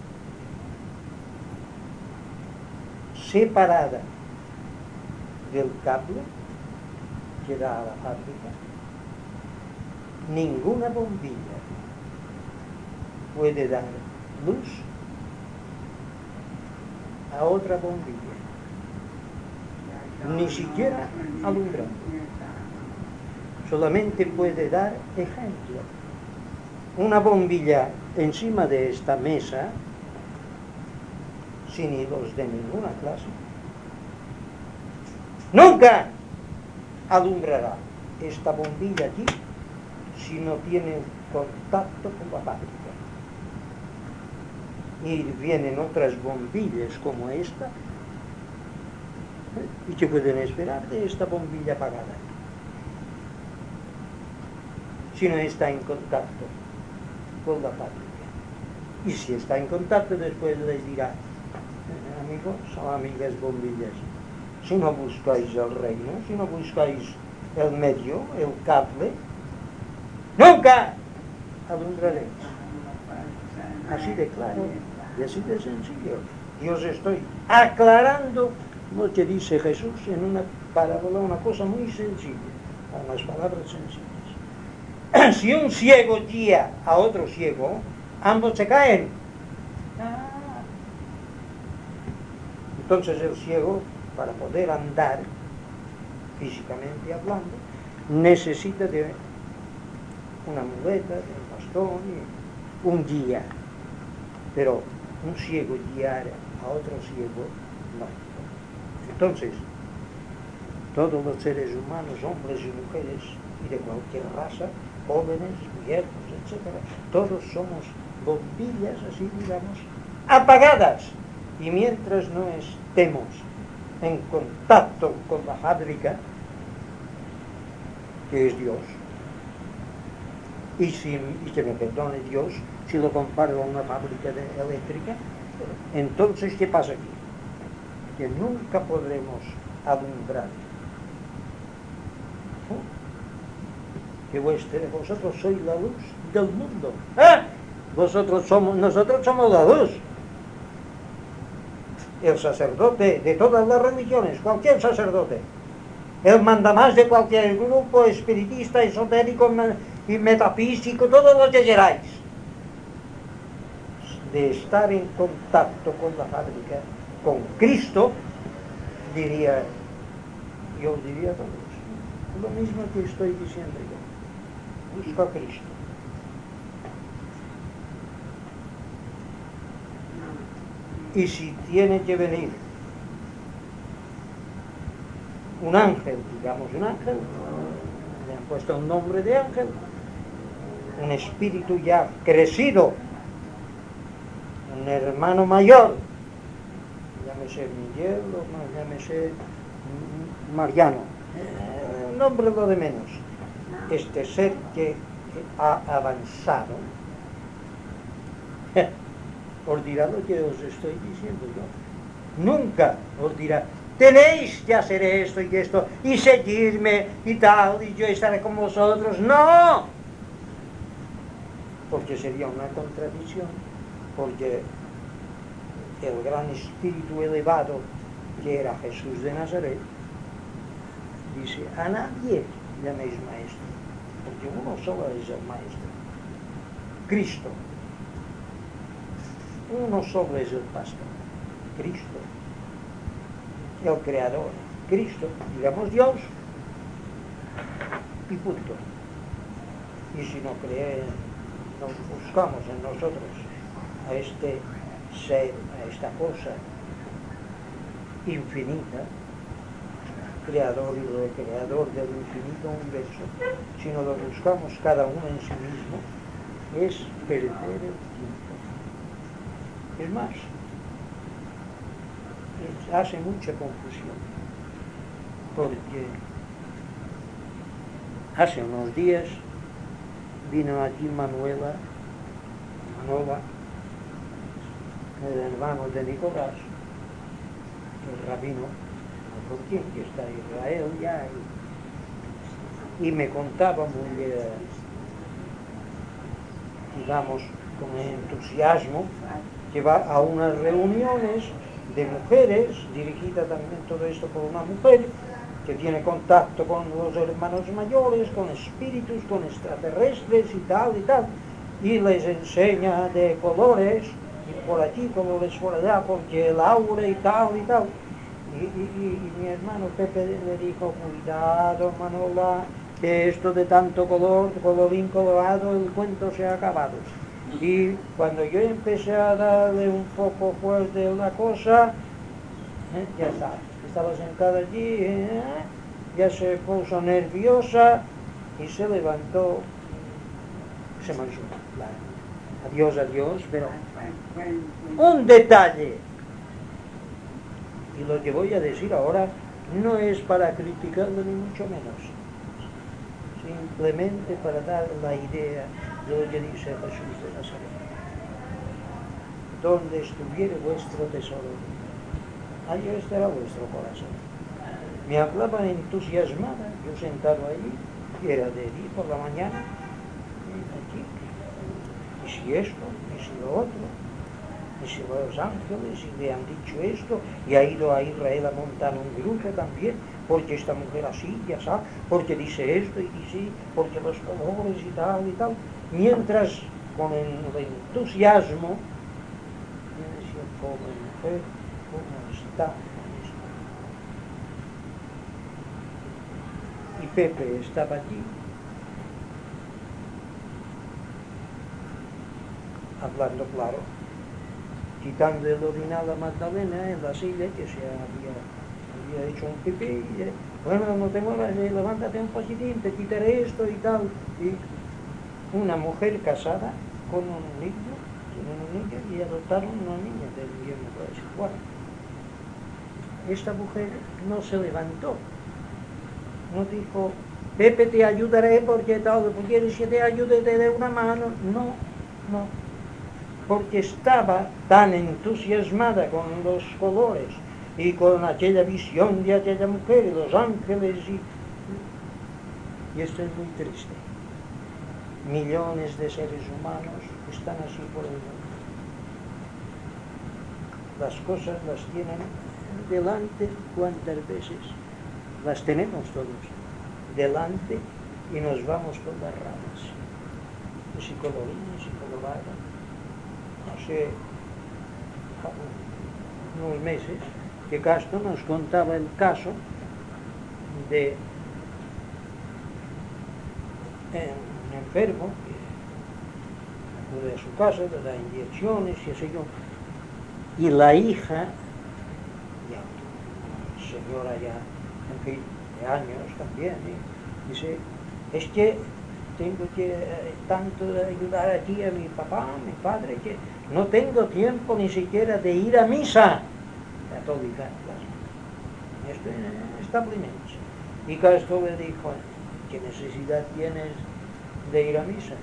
separada del cable que da a la fábrica, ninguna bombilla puede dar luz a otra bombilla, ni siquiera alumbrando. Solamente puede dar ejemplo. Una bombilla encima de esta mesa sin hilos de ninguna clase. Nunca alumbrará esta bombilla aquí si no tiene contacto con la fábrica. Y vienen otras bombillas como esta, ¿eh? ¿Y qué pueden esperar de esta bombilla apagada? Si no está en contacto con la fábrica. Y si está en contacto, después les dirá, eh, amigos o amigas bombillas, si no buscáis el reino, si no buscáis el medio, el cable, nunca alumbraréis. Así de claro y así de sencillo. Yo os estoy aclarando lo que dice Jesús en una parábola, una cosa muy sencilla, con las palabras sencillas. Si un ciego guía a otro ciego, ambos se caen. Entonces el ciego, para poder andar, físicamente hablando, necesita de una muleta, de un bastón, y un guía. Pero un ciego guiar a otro ciego, no. Entonces, todos los seres humanos, hombres y mujeres, y de cualquier raza, jóvenes, viejos, etcétera, todos somos bombillas, así digamos, apagadas. Y mientras no estemos en contacto con la fábrica, que es Dios, y, si, y que me perdone Dios si lo comparo a una fábrica de eléctrica, entonces ¿qué pasa aquí? Que nunca podremos alumbrar. ¿Oh? Que vuestra, vosotros sois la luz del mundo. ¿Ah? Vosotros somos, nosotros somos la luz. El sacerdote de todas las religiones, cualquier sacerdote, el mandamás de cualquier grupo espiritista, esotérico y metafísico, todo lo que queráis, de estar en contacto con la fábrica, con Cristo, diría, yo diría a todos, lo mismo que estoy diciendo yo, busca a Cristo. Y si tiene que venir un ángel, digamos un ángel, le han puesto un nombre de ángel, un espíritu ya crecido, un hermano mayor, llámese Miguel o llámese Mariano, el nombre lo de menos, este ser que ha avanzado, os dirá lo que os estoy diciendo yo. Nunca os dirá, tenéis que hacer esto y esto, y seguirme y tal, y yo estaré con vosotros. ¡No! Porque sería una contradicción, porque el gran espíritu elevado que era Jesús de Nazaret dice, a nadie llaméis maestro, porque uno solo es el maestro, Cristo. Uno solo es el pastor, Cristo, el creador, Cristo, digamos Dios, y punto. Y si no creemos, nos buscamos en nosotros a este ser, a esta cosa infinita, creador y recreador del infinito universo, si no lo buscamos cada uno en sí mismo, es perder el tiempo. Es más, es, hace mucha confusión, porque hace unos días vino aquí Manuela, Manola, el hermano de Nicolás, el rabino, Joaquín, que está en Israel ya, y, y me contaba muy, eh, digamos, con entusiasmo, que va a unas reuniones de mujeres, dirigida también todo esto por una mujer, que tiene contacto con los hermanos mayores, con espíritus, con extraterrestres y tal y tal, y les enseña de colores, y por aquí, colores por allá, porque el aura y tal y tal. Y, y, y, y mi hermano Pepe le dijo, cuidado Manola, que esto de tanto color, colorín colorado, el cuento se ha acabado. Y cuando yo empecé a darle un poco fuerte a la cosa, ¿eh? ya está, estaba sentada allí, ¿eh? ya se puso nerviosa y se levantó, se marchó. Adiós, adiós, pero un detalle, y lo que voy a decir ahora no es para criticarlo ni mucho menos, simplemente para dar la idea de lo que dice Jesús de Nazaret. Donde estuviere vuestro tesoro, allí estará vuestro corazón. Me hablaba entusiasmada, yo sentado allí, y era de día por la mañana, aquí, y si esto, y si lo otro, y si los ángeles, y le han dicho esto, y ha ido a Israel a montar un grupo también, porque esta mujer así, ya sabe, porque dice esto y dice, porque los colores y tal y tal. Mientras, con el entusiasmo, yo decía, pobre mujer, ¿cómo está esto? Y Pepe estaba allí, hablando claro, quitando el orinal a Magdalena en la silla que se había, había hecho un pipí, y, bueno, no te muevas, levántate un poquitín, te quitaré esto y tal. Y una mujer casada con un niño, tienen un niño y adoptaron una niña del gobierno igual. Esta mujer no se levantó, no dijo, Pepe, te ayudaré porque tal, quieres que te ayude, te dé una mano. No, no, porque estaba tan entusiasmada con los colores y con aquella visión de aquella mujer y los ángeles y, y esto es muy triste. Millones de seres humanos están así por el mundo. Las cosas las tienen delante, cuántas veces las tenemos todos delante y nos vamos por las ramas. Si colorín, si colorada. Hace unos meses que Castro nos contaba el caso de un enfermo que acude a su casa, le da inyecciones y así yo. Y la hija, ya, señora ya, en fin, de años también, ¿eh? Dice, es que tengo que eh, tanto ayudar aquí a mi papá, a mi padre, que no tengo tiempo ni siquiera de ir a misa católica. Esto es establecimiento. Y Castro le dijo, ¿qué necesidad tienes de ir a misa?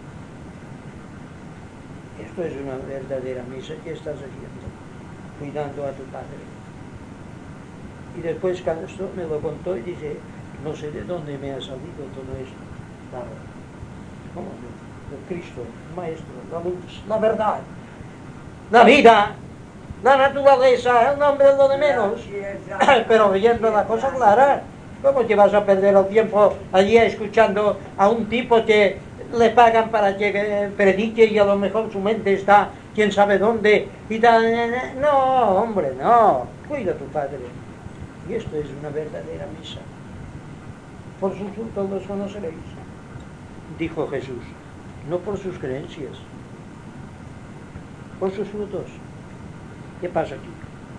Esto es una verdadera misa que estás haciendo, cuidando a tu padre. Y después Castro me lo contó y dice, no sé de dónde me ha salido todo esto. La, ¿Cómo? El Cristo, el Maestro, la luz, la verdad, la vida, la naturaleza, el nombre es lo de menos. Pero oyendo la cosa clara, ¿cómo te vas a perder el tiempo allí escuchando a un tipo que le pagan para que predique y a lo mejor su mente está quién sabe dónde y tal? No, hombre, no, cuida a tu padre. Y esto es una verdadera misa. Por sus frutos los conoceréis, dijo Jesús, no por sus creencias, por sus frutos. ¿Qué pasa aquí?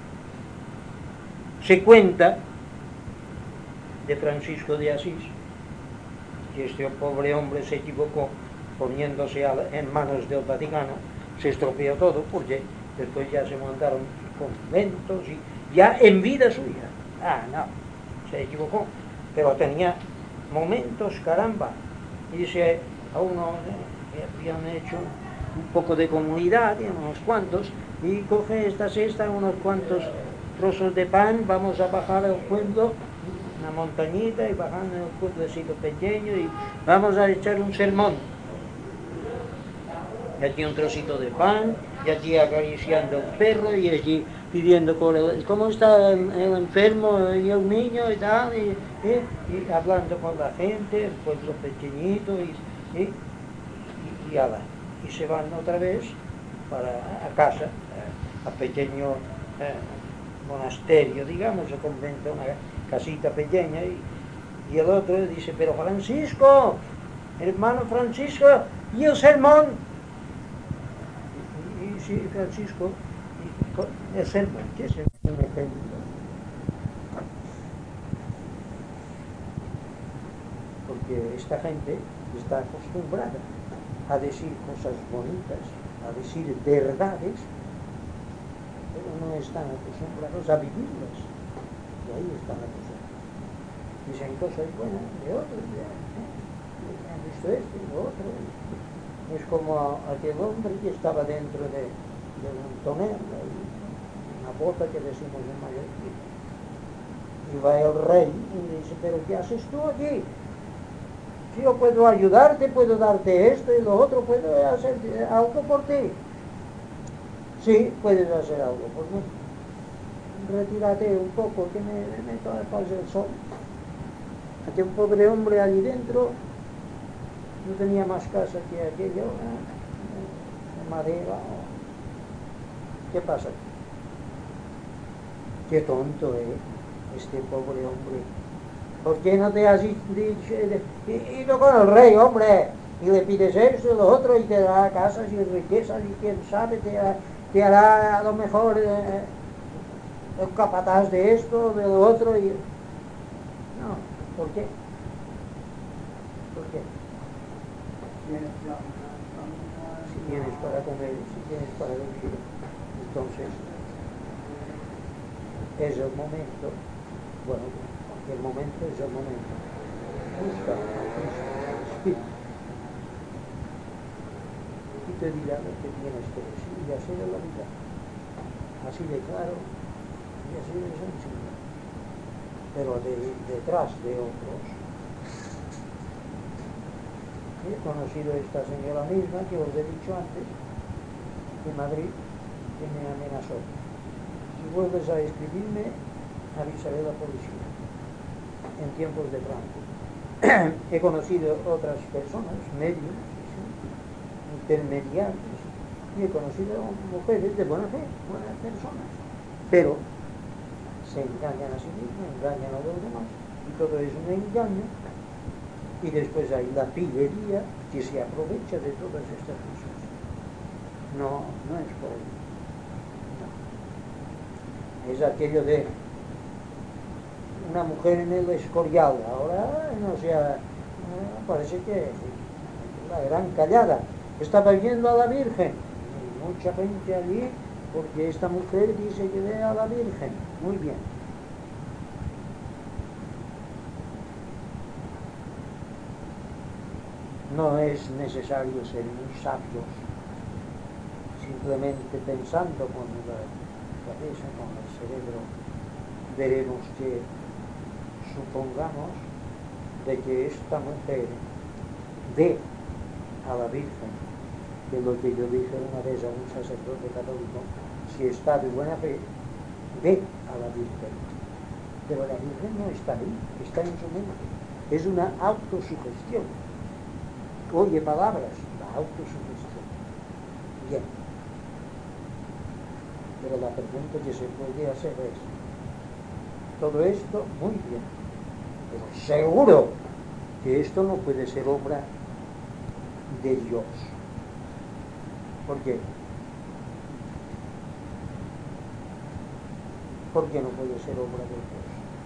Se cuenta de Francisco de Asís que este pobre hombre se equivocó poniéndose en manos del Vaticano, se estropeó todo porque después ya se montaron conventos y ya en vida suya. Ah, no, se equivocó, pero tenía momentos, caramba, y dice a uno que habían hecho un poco de comunidad, y unos cuantos, y coge esta cesta, unos cuantos trozos de pan, vamos a bajar al pueblo, una montañita, y bajando en el pueblecito pequeño, y vamos a echar un sermón. Y aquí un trocito de pan, y aquí acariciando el perro, y allí pidiendo cómo está el, el enfermo y el niño y tal, y, y, y hablando con la gente, el pueblo pequeñito, y, y, y, y, ala, y se van otra vez para a casa, a, a pequeño eh, monasterio, digamos, o convento, una casita pequeña, y, y el otro dice, pero Francisco, hermano Francisco, ¿y el sermón? Francisco es sermón, ¿qué es un ejemplo? Porque esta gente está acostumbrada a decir cosas bonitas, a decir verdades, pero no están acostumbrados a vivirlas. Y ahí está la cosa. Dicen cosas buenas de otros, ya, ¿eh? Han visto esto y lo otro. Es como aquel hombre que estaba dentro de, de un tonel, una bota que decimos en mallorquín. Y va el rey y le dice, pero ¿qué haces tú aquí? Si yo puedo ayudarte, puedo darte esto y lo otro, puedo hacer algo por ti. Sí, puedes hacer algo por mí. Retírate un poco, que me, me meto a paz del sol. Aquel pobre hombre allí dentro no tenía más casa que aquello, ¿eh? De madera. ¿Qué pasa? Qué tonto es, ¿eh? Este pobre hombre. ¿Por qué no te has dicho, ido con el rey, hombre? Y le pides eso y lo otro y te dará casas y riquezas y quién sabe, te hará, te hará a lo mejor eh, el capataz de esto, de lo otro. Y... No, ¿por qué? ¿Por qué? Si tienes para comer, si tienes para vivir, entonces es el momento, bueno, el momento es el momento. Busca a Cristo, al Espíritu. Y te dirá lo que tienes que decir, y así de la vida. Así de claro, y así de sencillo. Pero de, detrás de otros. He conocido esta señora misma que os he dicho antes, de Madrid, que me amenazó. Si vuelves a escribirme, avisaré a la policía. En tiempos de Franco. He conocido otras personas, medios, ¿sí? Intermediarios, y he conocido mujeres de buena fe, buenas personas, pero se engañan a sí mismos, engañan a los demás, y todo es un engaño, y después hay la pillería que se aprovecha de todas estas cosas. No, no es por ahí. No. Es aquello de una mujer en el Escorial, ahora no sé, parece que la gran callada, estaba viendo a la Virgen, y mucha gente allí, porque esta mujer dice que ve a la Virgen, muy bien. No es necesario ser muy sabios, simplemente pensando con la cabeza, con el cerebro, veremos que supongamos de que esta mujer ve a la Virgen, que lo que yo dije una vez a un sacerdote católico, si está de buena fe, ve a la Virgen, pero la Virgen no está ahí, está en su mente, es una autosugestión, oye palabras, la autosugestión, bien, pero la pregunta que se puede hacer es, todo esto muy bien, pero seguro que esto no puede ser obra de Dios. ¿Por qué? ¿Por qué no puede ser obra de Dios?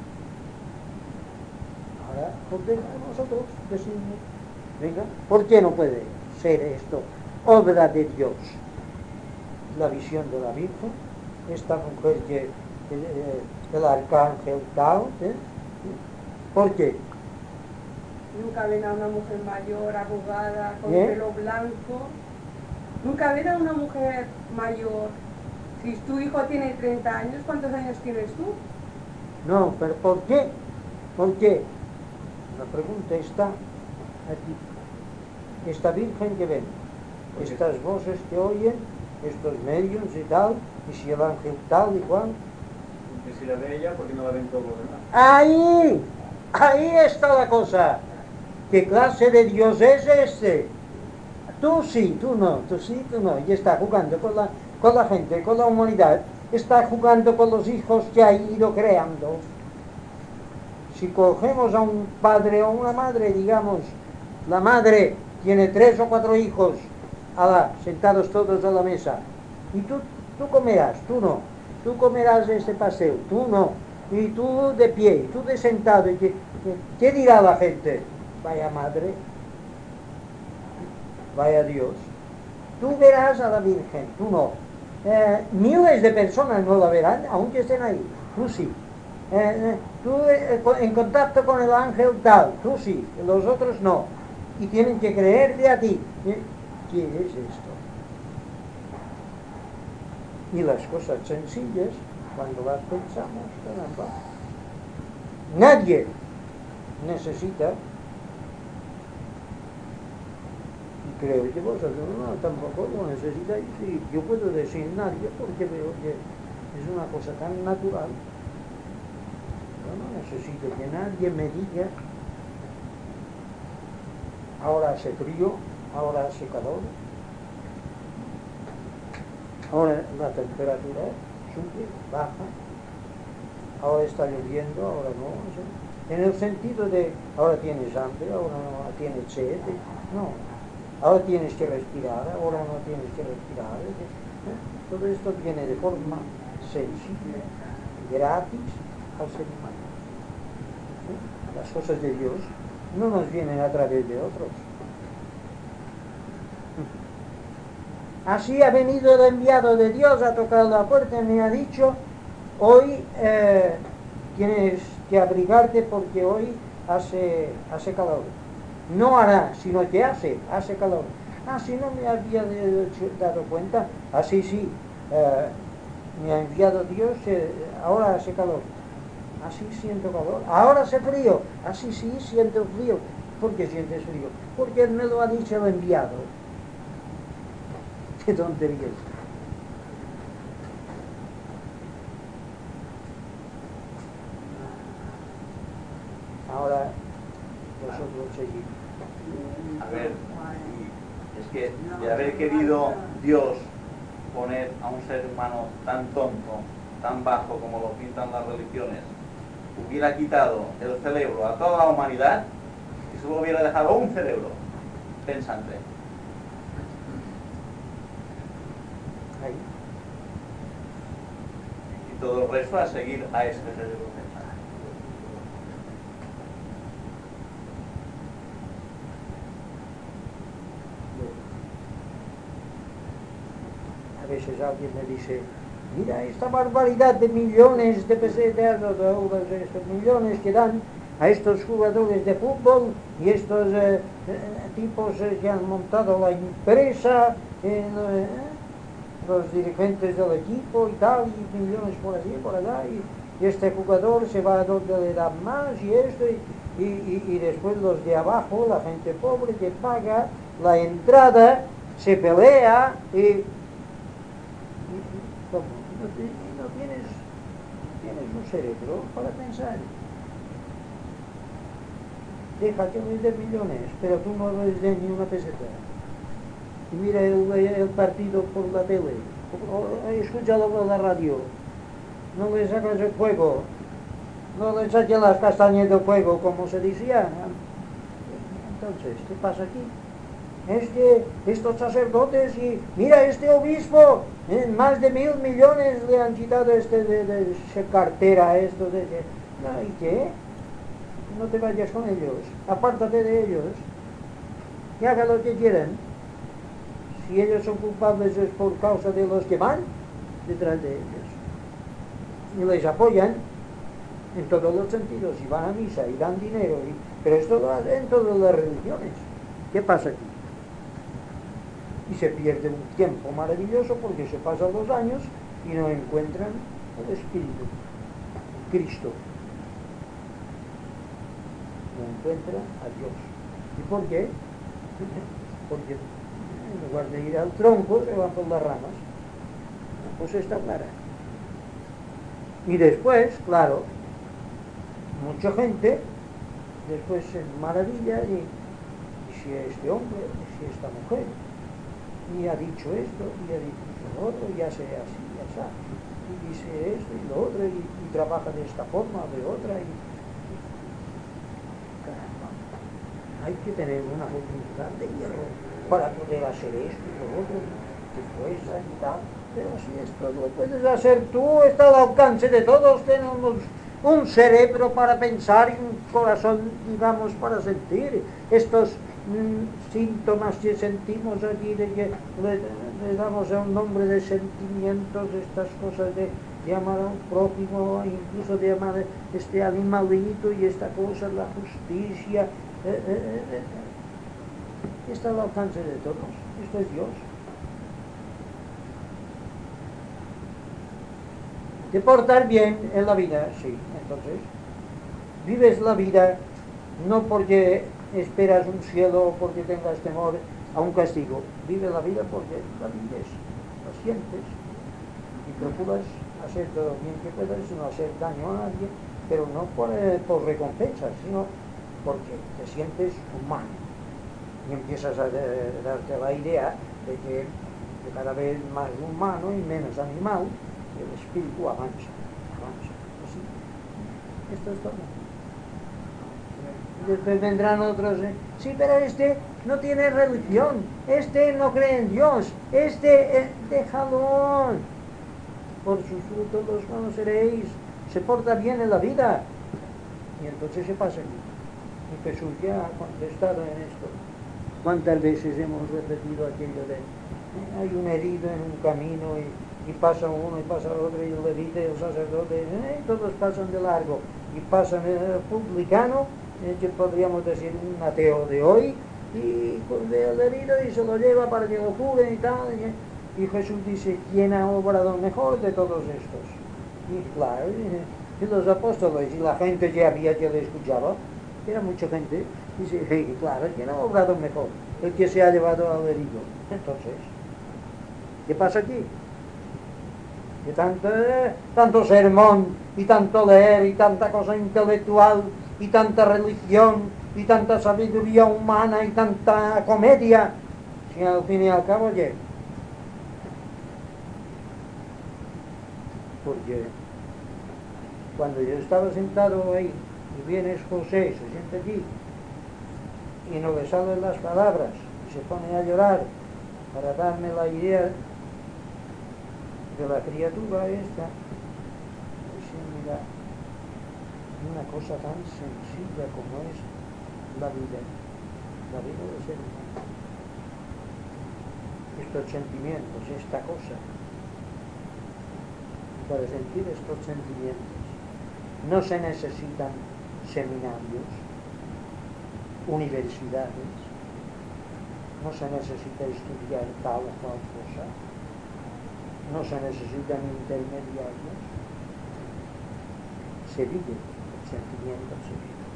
Ahora, ordenamos nosotros decimos, venga, ¿por qué no puede ser esto obra de Dios? La visión de la Virgen, esta mujer que eh, el arcángel tal, ¿eh? ¿Por qué? Nunca ven a una mujer mayor, arrugada, con ¿Eh? pelo blanco. Nunca ven a una mujer mayor. Si tu hijo tiene treinta años, ¿cuántos años tienes tú? No, pero ¿por qué? ¿Por qué? La pregunta está aquí. Esta Virgen que ven, estas voces que oyen, estos medios y tal, y si el ángel tal y cual. Que si la ve ella, ¿por qué no la ven todos los demás? Ahí, ahí está la cosa. ¿Qué clase de Dios es este? Tú sí, tú no, tú sí, tú no. Y está jugando con la, con la gente, con la humanidad. Está jugando con los hijos que ha ido creando. Si cogemos a un padre o una madre, digamos, la madre tiene tres o cuatro hijos, ala, sentados todos a la mesa. y tú, tú comerás, tú no, tú comerás este pastel, tú no, y tú de pie, y tú de sentado, y que, ¿qué dirá la gente? Vaya madre, vaya Dios. Tú verás a la Virgen, tú no. Eh, miles de personas no la verán, aunque estén ahí, tú sí. Eh, eh, tú eh, en contacto con el ángel tal, tú sí, los otros no. Y tienen que creerte a ti. ¿Qué es esto? Y las cosas sencillas, cuando las pensamos, caramba, nadie necesita, y creo que vosotros no, tampoco lo necesitáis, y yo puedo decir nadie porque veo que es una cosa tan natural. Yo no necesito que nadie me diga, ahora hace frío, ahora hace calor, ahora la temperatura sube, baja, ahora está lloviendo, ahora no. En el sentido de, ahora tienes hambre, ahora no tienes sed, no. Ahora tienes que respirar, ahora no tienes que respirar. ¿Eh? Todo esto viene de forma sencilla, gratis al ser humano. ¿Eh? Las cosas de Dios no nos vienen a través de otros. Así ha venido el enviado de Dios, ha tocado la puerta y me ha dicho, hoy eh, tienes que abrigarte porque hoy hace, hace calor. No hará, sino que hace, hace calor. Ah, si no me había dado cuenta, así sí, sí eh, me ha enviado Dios, eh, ahora hace calor. Así siento calor. Ahora hace frío, así sí siento frío. ¿Por qué sientes frío? Porque Él me lo ha dicho el enviado. Qué tonterías. Ahora vosotros seguid. A ver, es que de haber querido Dios poner a un ser humano tan tonto, tan bajo como lo pintan las religiones, hubiera quitado el cerebro a toda la humanidad y solo hubiera dejado un cerebro pensante. Ahí. Y todo el resto a seguir a ese cerebro pensante. A veces alguien me dice, mira esta barbaridad de millones de pesetas o de euros, estos millones que dan a estos jugadores de fútbol y estos eh, eh, tipos eh, que han montado la empresa, eh, los dirigentes del equipo y tal, y millones por aquí, por allá, y, y este jugador se va a donde le dan más y esto, y, y, y, y después los de abajo, la gente pobre que paga la entrada, se pelea y... ¿Cómo? No, no, tienes, no tienes un cerebro para pensar. Deja que les den millones, pero tú no les den ni una peseta. Y mira el, el partido por la tele, o, o, escúchalo por la radio. No le sacas el fuego, no le saques las castañas del fuego, como se decía. Entonces, ¿qué pasa aquí? Es que estos sacerdotes y mira este obispo, eh, más de mil millones le han quitado este de, de, de cartera, esto de, de no, ¿y qué? No te vayas con ellos, apártate de ellos, que hagan lo que quieran. Si ellos son culpables es por causa de los que van detrás de ellos y les apoyan en todos los sentidos, y van a misa y dan dinero, y, pero esto lo hacen en todas las religiones. ¿Qué pasa aquí? Y se pierde un tiempo maravilloso porque se pasan los años y no encuentran el Espíritu, Cristo. No encuentran a Dios. ¿Y por qué? Porque en lugar de ir al tronco se van por las ramas. Pues está clara. Y después, claro, mucha gente después se maravilla y, y si este hombre, y si esta mujer, y ha dicho esto, y ha dicho lo otro, y hace así, y así, y dice esto y lo otro, y, y trabaja de esta forma o de otra, y, y caramba, hay que tener una voluntad de hierro para poder hacer esto y lo otro, de fuerza y tal. Pero si esto lo puedes hacer tú, está al alcance de todos, tenemos un cerebro para pensar y un corazón, digamos, para sentir. Estos mmm, síntomas que sentimos aquí, de que le, le damos un nombre de sentimientos, estas cosas de llamar a un prójimo, incluso de llamar a este animalito y esta cosa, la justicia, eh, eh, eh, eh. está al alcance de todos. Esto es Dios. De portar bien en la vida, sí. Entonces, vives la vida no porque esperas un cielo o porque tengas temor a un castigo. Vive la vida porque la vives, la sientes y procuras hacer todo lo bien que puedas sin hacer daño a nadie, pero no por, eh, por recompensa, sino porque te sientes humano y empiezas a de, darte la idea de que de cada vez más humano y menos animal, el espíritu avanza, avanza, así. Esto es todo. Después vendrán otros, ¿eh? Sí, pero este no tiene religión, este no cree en Dios, este, eh, déjalo. Por sus frutos los conoceréis, se porta bien en la vida. Y entonces se pasa aquí. Y Jesús ya ha contestado en esto. ¿Cuántas veces hemos repetido aquello de eh, hay un herido en un camino y y pasa uno y pasa otro y el levita y el sacerdote, eh, todos pasan de largo y pasan el publicano, eh, que podríamos decir un ateo de hoy, y ve el herido y se lo lleva para que lo curen y tal, y, y Jesús dice, ¿quién ha obrado mejor de todos estos? Y claro, y, y los apóstoles y la gente que había que le escuchaba, era mucha gente, dice, hey, claro, ¿quién ha obrado mejor? El que se ha llevado al herido. Entonces, ¿qué pasa aquí? Y tanto, eh, tanto sermón, y tanto leer, y tanta cosa intelectual, y tanta religión, y tanta sabiduría humana, y tanta comedia, si al fin y al cabo llega. Porque cuando yo estaba sentado ahí, y viene José, se siente allí, y no le salen las palabras, y se pone a llorar, para darme la idea de la criatura esta, dice, mira, una cosa tan sencilla como es la vida, la vida del ser humano, estos sentimientos, esta cosa. Y para sentir estos sentimientos no se necesitan seminarios, universidades, no se necesita estudiar tal o cual cosa, no se necesitan intermediarios, se vive, el sentimiento se vive.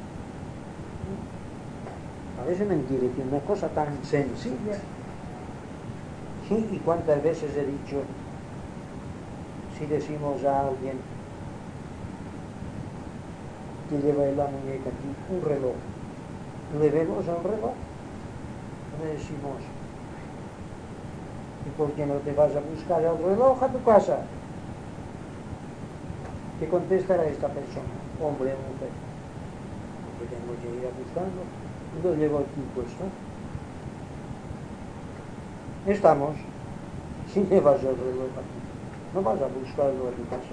Parece mentira que una cosa tan sencilla, sí, y cuántas veces he dicho, si decimos a alguien que lleva en la muñeca aquí un reloj, le vemos al reloj, le decimos, ¿y por qué no te vas a buscar el reloj a tu casa? ¿Qué contestará esta persona, hombre o mujer? Porque tengo que ir a buscarlo, y lo llevo aquí puesto. Estamos, si llevas el reloj aquí, no vas a buscarlo a tu casa.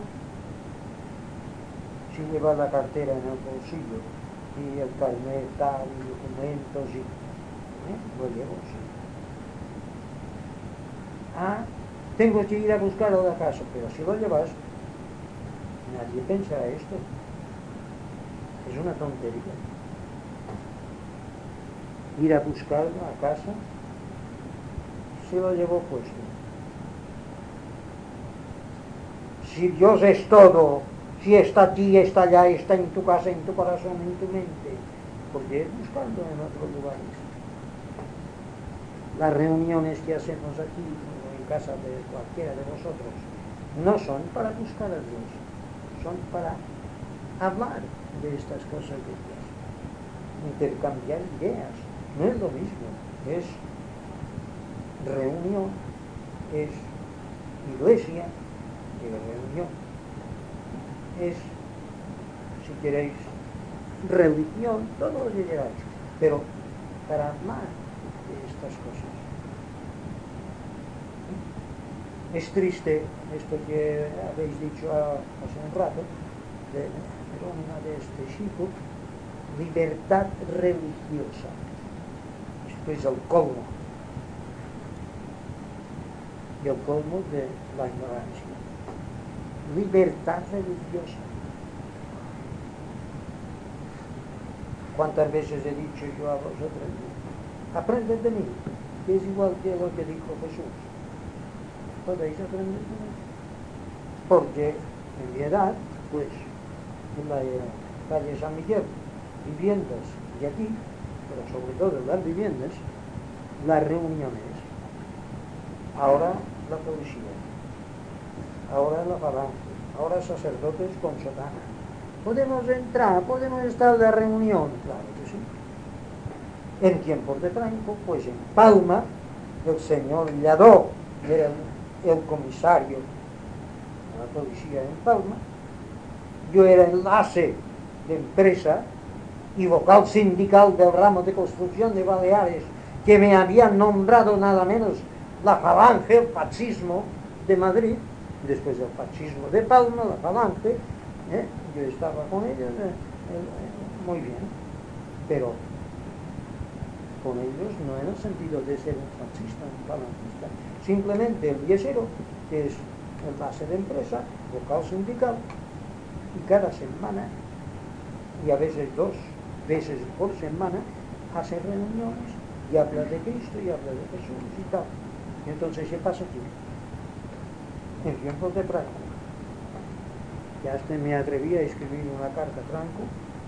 Si llevas la cartera en el bolsillo, y el carnet tal, y documentos, y ¿eh? lo llevo, sí. Ah, tengo que ir a buscarlo a la casa, pero si lo llevas, nadie piensa esto. Es una tontería. Ir a buscarlo a casa, si lo llevo puesto. Si Dios es todo, si está aquí, está allá, está en tu casa, en tu corazón, en tu mente, ¿por qué buscarlo en otros lugares? Las reuniones que hacemos aquí, casa de cualquiera de vosotros, no son para buscar a Dios, son para hablar de estas cosas de Dios, intercambiar ideas. No es lo mismo, es reunión, es iglesia, es reunión, es, si queréis, religión, todo lo que queráis, pero para hablar de estas cosas. Es triste esto que habéis dicho hace un rato, de, de, de este chico, libertad religiosa. Esto es el colmo. Y el colmo de la ignorancia. Libertad religiosa. ¿Cuántas veces he dicho yo a vosotros? Aprended de mí, que es igual que lo que dijo Jesús. Podéis aprender de mí. Porque en mi edad, pues, en la calle San Miguel, viviendas de aquí, pero sobre todo las viviendas, las reuniones, ahora la policía, ahora la falange, ahora sacerdotes con sotana. Podemos entrar, podemos estar en la reunión, claro que sí. En tiempos de Franco, pues en Palma, el señor Lladó era el, el comisario de la policía en Palma, yo era enlace de empresa y vocal sindical del ramo de construcción de Baleares, que me habían nombrado nada menos la falange, el fascismo de Madrid, después del fascismo de Palma, la falange, ¿eh? Yo estaba con ellos, eh, eh, muy bien, pero con ellos no en el sentido de ser un fascista, un falangista, simplemente el yesero, que es el base de empresa, vocal sindical, y cada semana, y a veces dos veces por semana, hace reuniones y habla de Cristo y habla de Jesús y tal. Y entonces, ¿qué pasa aquí? En tiempos de Franco, ya hasta me atreví a escribir una carta a Franco,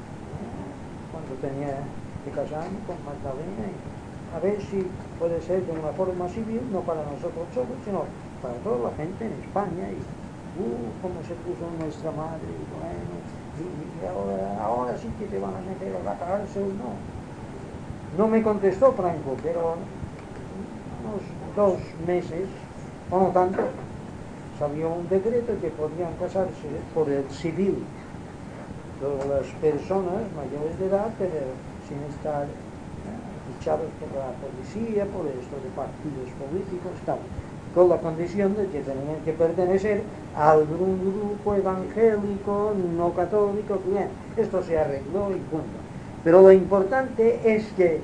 cuando tenía que casarme con Magdalena, y a ver si puede ser de una forma civil, no para nosotros solos, sino para toda la gente en España, y uh, cómo se puso nuestra madre, y bueno, y, y ahora, ahora sí que te van a meter a la cárcel, no. No me contestó Franco, pero unos dos meses, o no tanto, salió un decreto que podían casarse por el civil todas las personas mayores de edad, pero sin estar eh, fichados por la policía, por esto de partidos políticos, tal, con la condición de que tenían que pertenecer a algún grupo evangélico, no católico, bien, esto se arregló y punto. Pero lo importante es que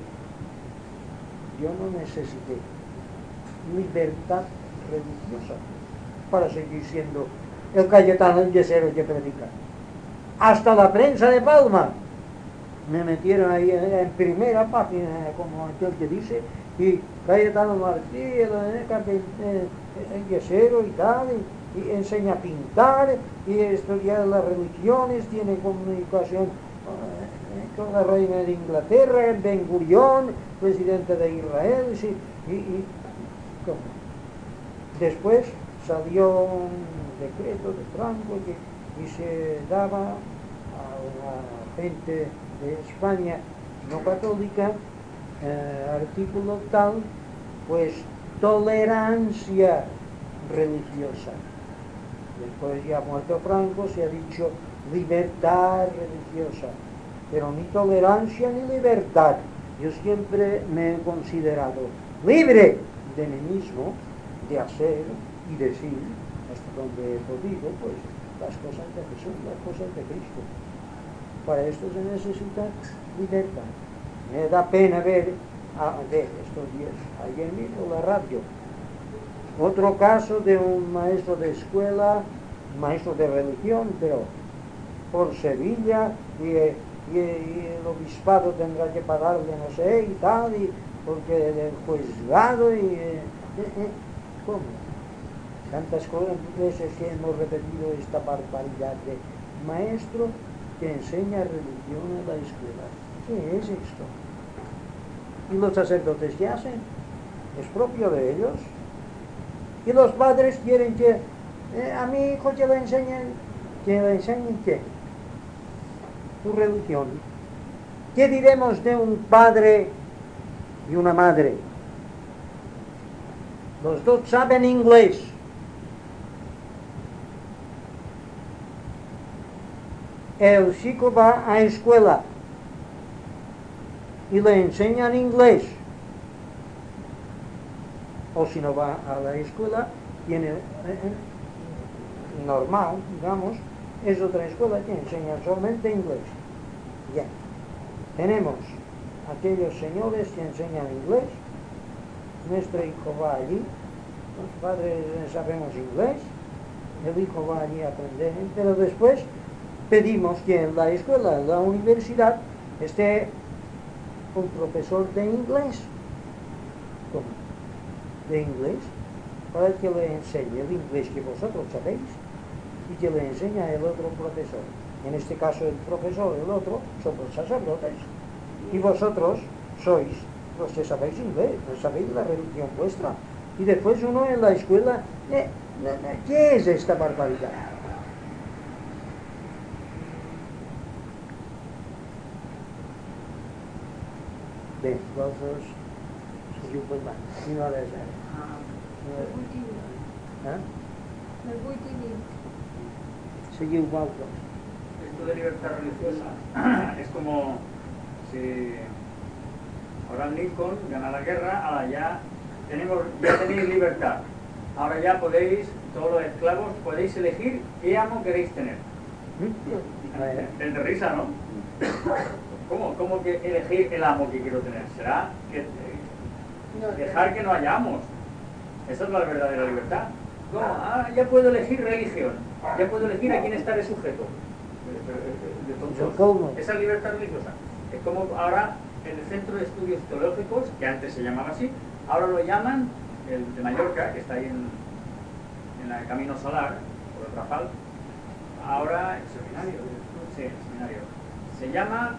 yo no necesité libertad religiosa para seguir siendo el Cayetano, el yesero que predica. Hasta la prensa de Palma me metieron ahí en, en primera página, como aquel que dice, y Cayetano Martí, el, el, el yesero y tal, y, y enseña a pintar, y estudiar las religiones, tiene comunicación eh, con la reina de Inglaterra, Ben Gurión, presidente de Israel, y, y, y ¿cómo? Después salió un decreto de Franco que y se daba a la gente de España no católica, eh, artículo tal, pues tolerancia religiosa. Después, ya muerto Franco, se ha dicho libertad religiosa, pero ni tolerancia ni libertad. Yo siempre me he considerado libre de mí mismo, de hacer y decir, hasta donde he podido, pues, las cosas de Jesús, las cosas de Cristo. Para esto se necesita libertad. Me da pena ver, a, ver estos días, ayer mismo la radio, otro caso de un maestro de escuela, maestro de religión, pero por Sevilla, y, y, y el obispado tendrá que pagarle no sé y tal, y porque del juzgado y... Eh, eh, ¿cómo? Tantas veces que hemos repetido esta barbaridad de maestro que enseña religión en la escuela. ¿Qué es esto? ¿Y los sacerdotes qué hacen? ¿Es propio de ellos? Y los padres quieren que eh, a mi hijo que le enseñen, que le enseñen qué? Su religión. ¿Qué diremos de un padre y una madre? Los dos saben inglés. El chico va a escuela y le enseñan inglés. O si no va a la escuela, tiene eh, eh, normal, digamos, es otra escuela que enseña solamente inglés. Ya. Tenemos aquellos señores que enseñan inglés, nuestro hijo va allí, los padres sabemos inglés, el hijo va allí a aprender, pero después pedimos que en la escuela, en la universidad, esté un profesor de inglés. ¿Cómo? De inglés, para que le enseñe el inglés que vosotros sabéis y que le enseña el otro profesor. En este caso el profesor, el otro, son los sacerdotes. Y vosotros sois los que sabéis inglés, no sabéis la religión vuestra. Y después uno en la escuela, eh, ¿qué es esta barbaridad? Bé, vosaltres seguiu parlant. Quina hora és ara? Les vuit i vint. Eh? Les vuit i vint. Seguiu vosaltres. Esto de libertad religiosa es como si Abraham Lincoln gana la guerra, ahora ya tenemos, ya tenéis libertad. Ahora ya podéis, todos los esclavos, podéis elegir qué amo queréis tener. ¿Mm? Es de risa, ¿no? ¿Cómo, ¿Cómo que elegir el amo que quiero tener? Será que, eh, dejar que no haya amos. Esa es la verdadera libertad. No, ah, ya puedo elegir religión, ya puedo elegir a quién estaré sujeto. De tontos. Esa libertad religiosa. Es como ahora en el Centro de Estudios Teológicos, que antes se llamaba así, ahora lo llaman, el de Mallorca, que está ahí en, en el Camino Solar, por el Rafal, ahora el seminario, sí, el seminario, se llama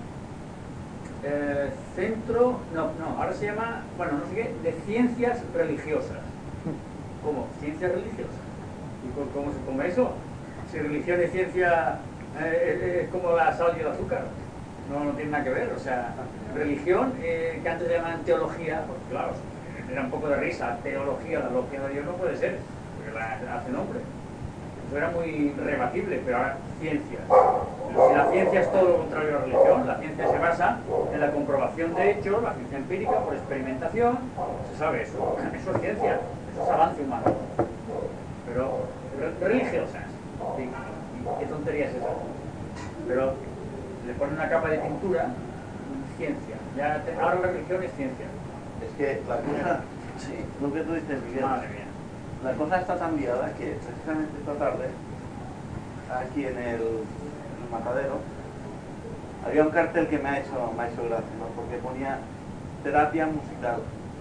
eh, Centro, no, no, ahora se llama, bueno, no sé qué, de Ciencias Religiosas. ¿Cómo? ¿Ciencias religiosas? ¿Y cómo se come eso? Si religión y ciencia eh, es como la sal y el azúcar. No, no tiene nada que ver, o sea, religión, eh, que antes llamaban teología, pues claro, era un poco de risa, teología, la logia de Dios no puede ser, porque la hace nombre. Eso era muy rebatible, pero ahora ciencia. Pero si la ciencia es todo lo contrario a la religión, la ciencia se basa en la comprobación de hechos, la ciencia empírica, por experimentación, se sabe eso, eso es ciencia, eso es avance humano. Pero re religiosas, ¿sí? ¿Qué tontería es esa? Pero le ponen una capa de pintura, ciencia. Ya te, ahora la religión es ciencia. Es que la cosa, sí, lo que tú dices, Miguel, madre mía, la cosa está tan liada que precisamente esta tarde, aquí en el, en el matadero, había un cartel que me ha hecho, me ha hecho gracia, ¿no? Porque ponía terapia musical.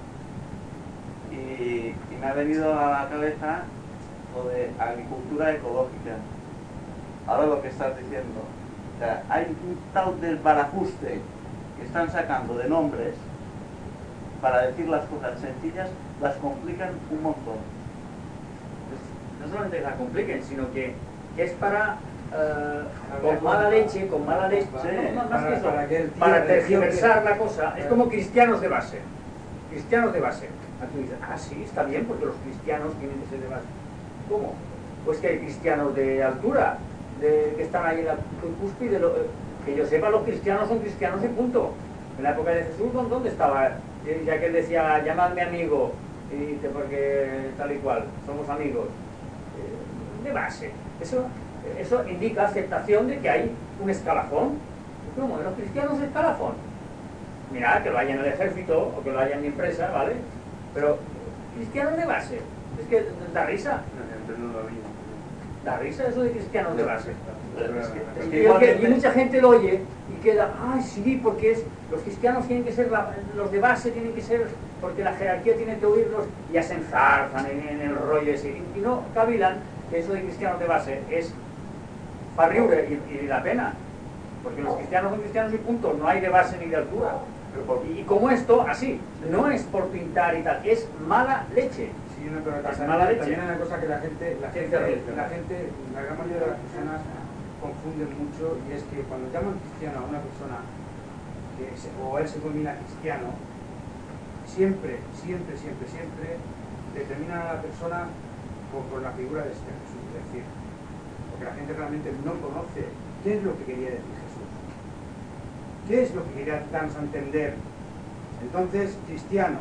Y, y me ha venido a la cabeza lo de agricultura ecológica. Ahora lo que estás diciendo, o sea, hay un tal desbarajuste que están sacando de nombres para decir las cosas sencillas, las complican un montón. No solamente que la compliquen, sino que, que es para, eh, con mala leche, con mala leche, Sí, no, no, más para- que eso, para que el tío- para el tío tergiversar que- la cosa. Es como cristianos de base. Cristianos de base. Aquí dicen, ah, sí, está bien, porque los cristianos tienen que ser de base. ¿Cómo? Pues que hay cristianos de altura, de, que están ahí en la cúspide. Lo, que yo sepa, los cristianos son cristianos y punto. En la época de Jesús, ¿dónde estaba? Ya que él decía, llamadme amigo, y dice, porque tal y cual, somos amigos. De base. Eso, eso indica aceptación de que hay un escalafón. ¿Cómo? ¿De los cristianos escalafón? Mira, que lo haya en el ejército o que lo haya en mi empresa, ¿vale? Pero, cristianos de base. Es que da risa. Da risa eso de cristianos de base. Es que, es que Y, igualmente- y mucha gente lo oye y queda, ay, sí, porque es, los cristianos tienen que ser, la, los de base tienen que ser, porque la jerarquía tiene que oírlos, y ya se enzarzan en, en el rollo ese. Y, y no cavilan que eso de cristianos de base es parriure y, y la pena. Porque los cristianos son cristianos y punto, no hay de base ni de altura. Y, y como esto, así, no es por pintar y tal, es mala leche. Sí, no, pero Es también, mala leche. también hay una cosa que la gente, la Ciencia gente, religiosa. la gente, la gran mayoría de las personas confunden mucho, y es que cuando llaman cristiano a una persona que se, o él se denomina cristiano, siempre, siempre, siempre, siempre determinan a la persona por, por la figura de este Jesús. Es decir, porque la gente realmente no conoce qué es lo que quería decir Jesús, qué es lo que quería darnos a entender. Entonces, cristiano,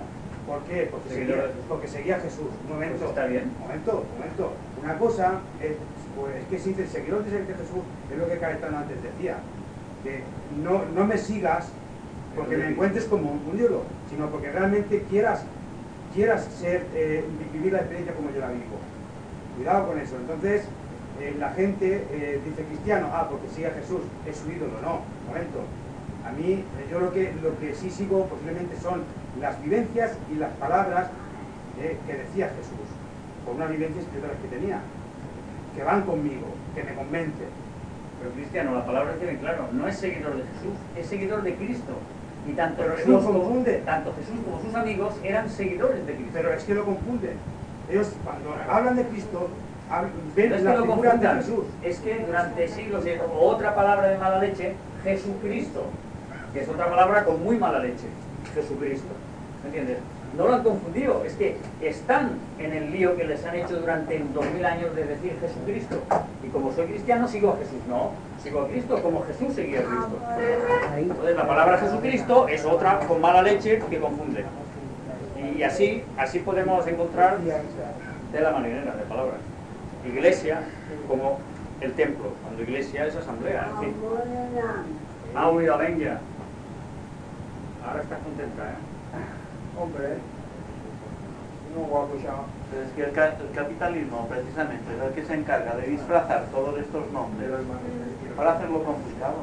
¿Por qué? Porque Seguidor seguía, de Jesús. porque seguía a Jesús. Un momento. Pues está bien. Un momento, un momento. Una cosa es, pues, es que si dice seguidor de Jesús, es lo que Caetano antes decía. Que no, no me sigas porque me encuentres como un ídolo, sino porque realmente quieras, quieras ser, eh, vivir la experiencia como yo la vivo. Cuidado con eso. Entonces, eh, la gente eh, dice cristiano, ah, porque sigue a Jesús, es su ídolo. No, un momento. A mí, yo lo que, lo que sí sigo posiblemente son las vivencias y las palabras eh, que decía Jesús, por unas vivencias espirituales que tenía, que van conmigo, que me convencen. Pero cristiano, la palabra tiene claro, no es seguidor de Jesús, es seguidor de Cristo. Y tanto Pero Jesús, lo como, confunde. tanto Jesús como sus amigos eran seguidores de Cristo. Pero es que lo confunden. Ellos, cuando hablan de Cristo, hablan, ven No es la que lo figura de confundan, Jesús. es que durante siglos, eh, otra palabra de mala leche, Jesucristo, que es otra palabra con muy mala leche, Jesucristo. ¿Me entiendes? No lo han confundido, es que están en el lío que les han hecho durante dos mil años de decir Jesucristo. Y como soy cristiano, sigo a Jesús. No, sigo a Cristo como Jesús seguía a Cristo. Entonces la palabra Jesucristo es otra con mala leche que confunde. Y así, así podemos encontrar de la marinera de palabras. Iglesia como el templo, cuando iglesia es asamblea, en fin. Ah, oído, venga. Ahora estás contenta, ¿eh? Hombre, no guapo ya. Pero es que el, ca- el capitalismo precisamente es el que se encarga de disfrazar todos estos nombres para hacerlo complicado,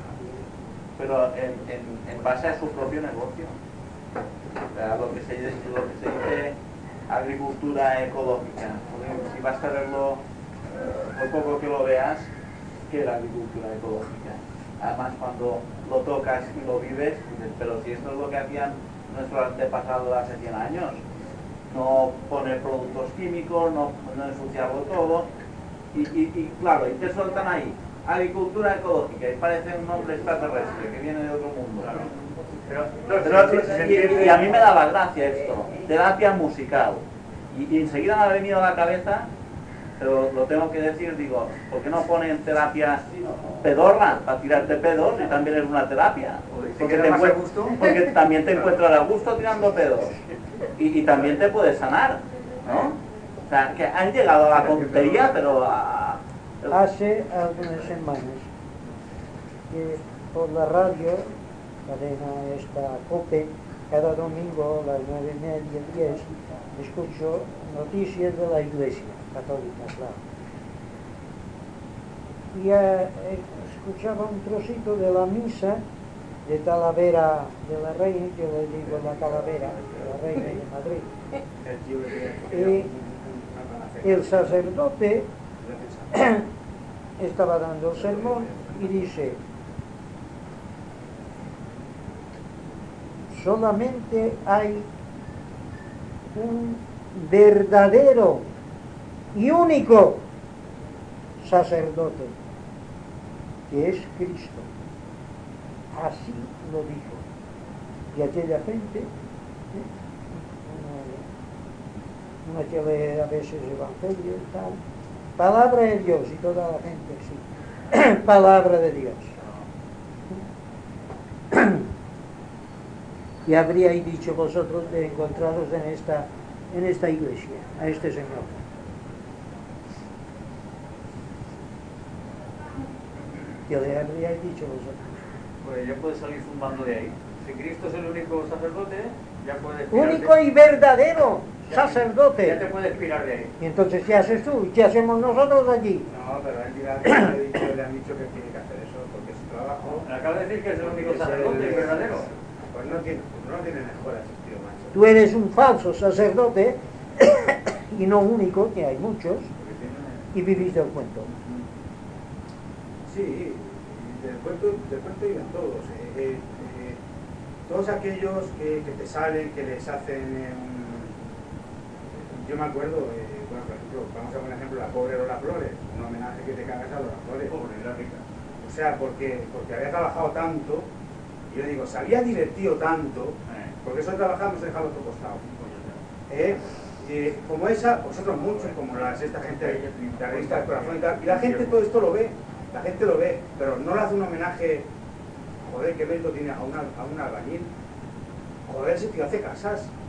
pero en, en, en base a su propio negocio. O sea, lo que se, lo que se dice agricultura ecológica, porque si vas a verlo, eh, muy poco que lo veas, que la agricultura ecológica. Además, cuando lo tocas y lo vives, dices, pero si esto es lo que hacían nuestros antepasados hace cien años, no poner productos químicos, no, no ensuciarlo todo, y, y, y claro, y te sueltan ahí, agricultura ecológica, y parece un nombre extraterrestre que viene de otro mundo. Claro. Pero, Pero, pero, si- si se y, entiende- y a mí me daba gracia esto, terapia musical, y, y enseguida me ha venido a la cabeza, pero lo tengo que decir, digo, ¿por qué no ponen terapia pedorra para tirarte pedos y también es una terapia? Porque, queda te más a encuent- gusto. porque también te encuentras a gusto tirando pedos y, y también te puedes sanar, ¿no? O sea, que han llegado a la tontería, pero a... Hace algunas semanas que por la radio, cadena esta COPE, cada domingo a las nueve y media, diez, escucho noticias de la Iglesia Católica, claro. Y eh, escuchaba un trocito de la misa de Talavera de la Reina, yo le digo la Talavera de la Reina de Madrid. Y el sacerdote estaba dando el sermón y dice: solamente hay un verdadero y único sacerdote, que es Cristo. Así lo dijo. Y aquella gente, ¿eh? una, una que lee a veces Evangelio y tal, palabra de Dios, y toda la gente, sí, palabra de Dios. Y habríais dicho vosotros de encontraros en esta, en esta iglesia, a este Señor. ¿Qué le habríais dicho vosotros? Pues ya puedes salir zumbando de ahí. Si Cristo es el único sacerdote, ya puedes pirarte. Único y verdadero Ya- sacerdote. Ya te puedes pirar de ahí. Y entonces, ¿qué haces tú? ¿Y qué hacemos nosotros allí? No, pero a él dirá que le, he dicho- le han dicho que tiene que hacer eso, porque es su trabajo. Me acaba de decir que es el único Es el- sacerdote verdadero. Pues no tiene, no tiene mejoras, tío, macho. Tú eres un falso sacerdote y no único, que hay muchos, Porque tiene- y vivís del cuento. Sí, y del cuento, del cuento viven todos. eh, eh, eh, todos aquellos que, que te salen, que les hacen... eh, un- yo me acuerdo, eh, bueno, por ejemplo, vamos a poner ejemplo, la pobre Lola Flores, un homenaje que te cagas a Lola Flores. Pobre, era rica. O sea, porque, porque había trabajado tanto, y yo digo, se había divertido tanto, Eh, porque eso trabajamos en dejarlo otro costado. pues ya está. Eh, eh, como esa, vosotros muchos, como las, esta gente de la revista del corazón y tal, y la gente todo esto lo ve, la gente lo ve, pero no le hace un homenaje, joder, qué mérito tiene a, una, a un albañil, joder, ese tío hace casas,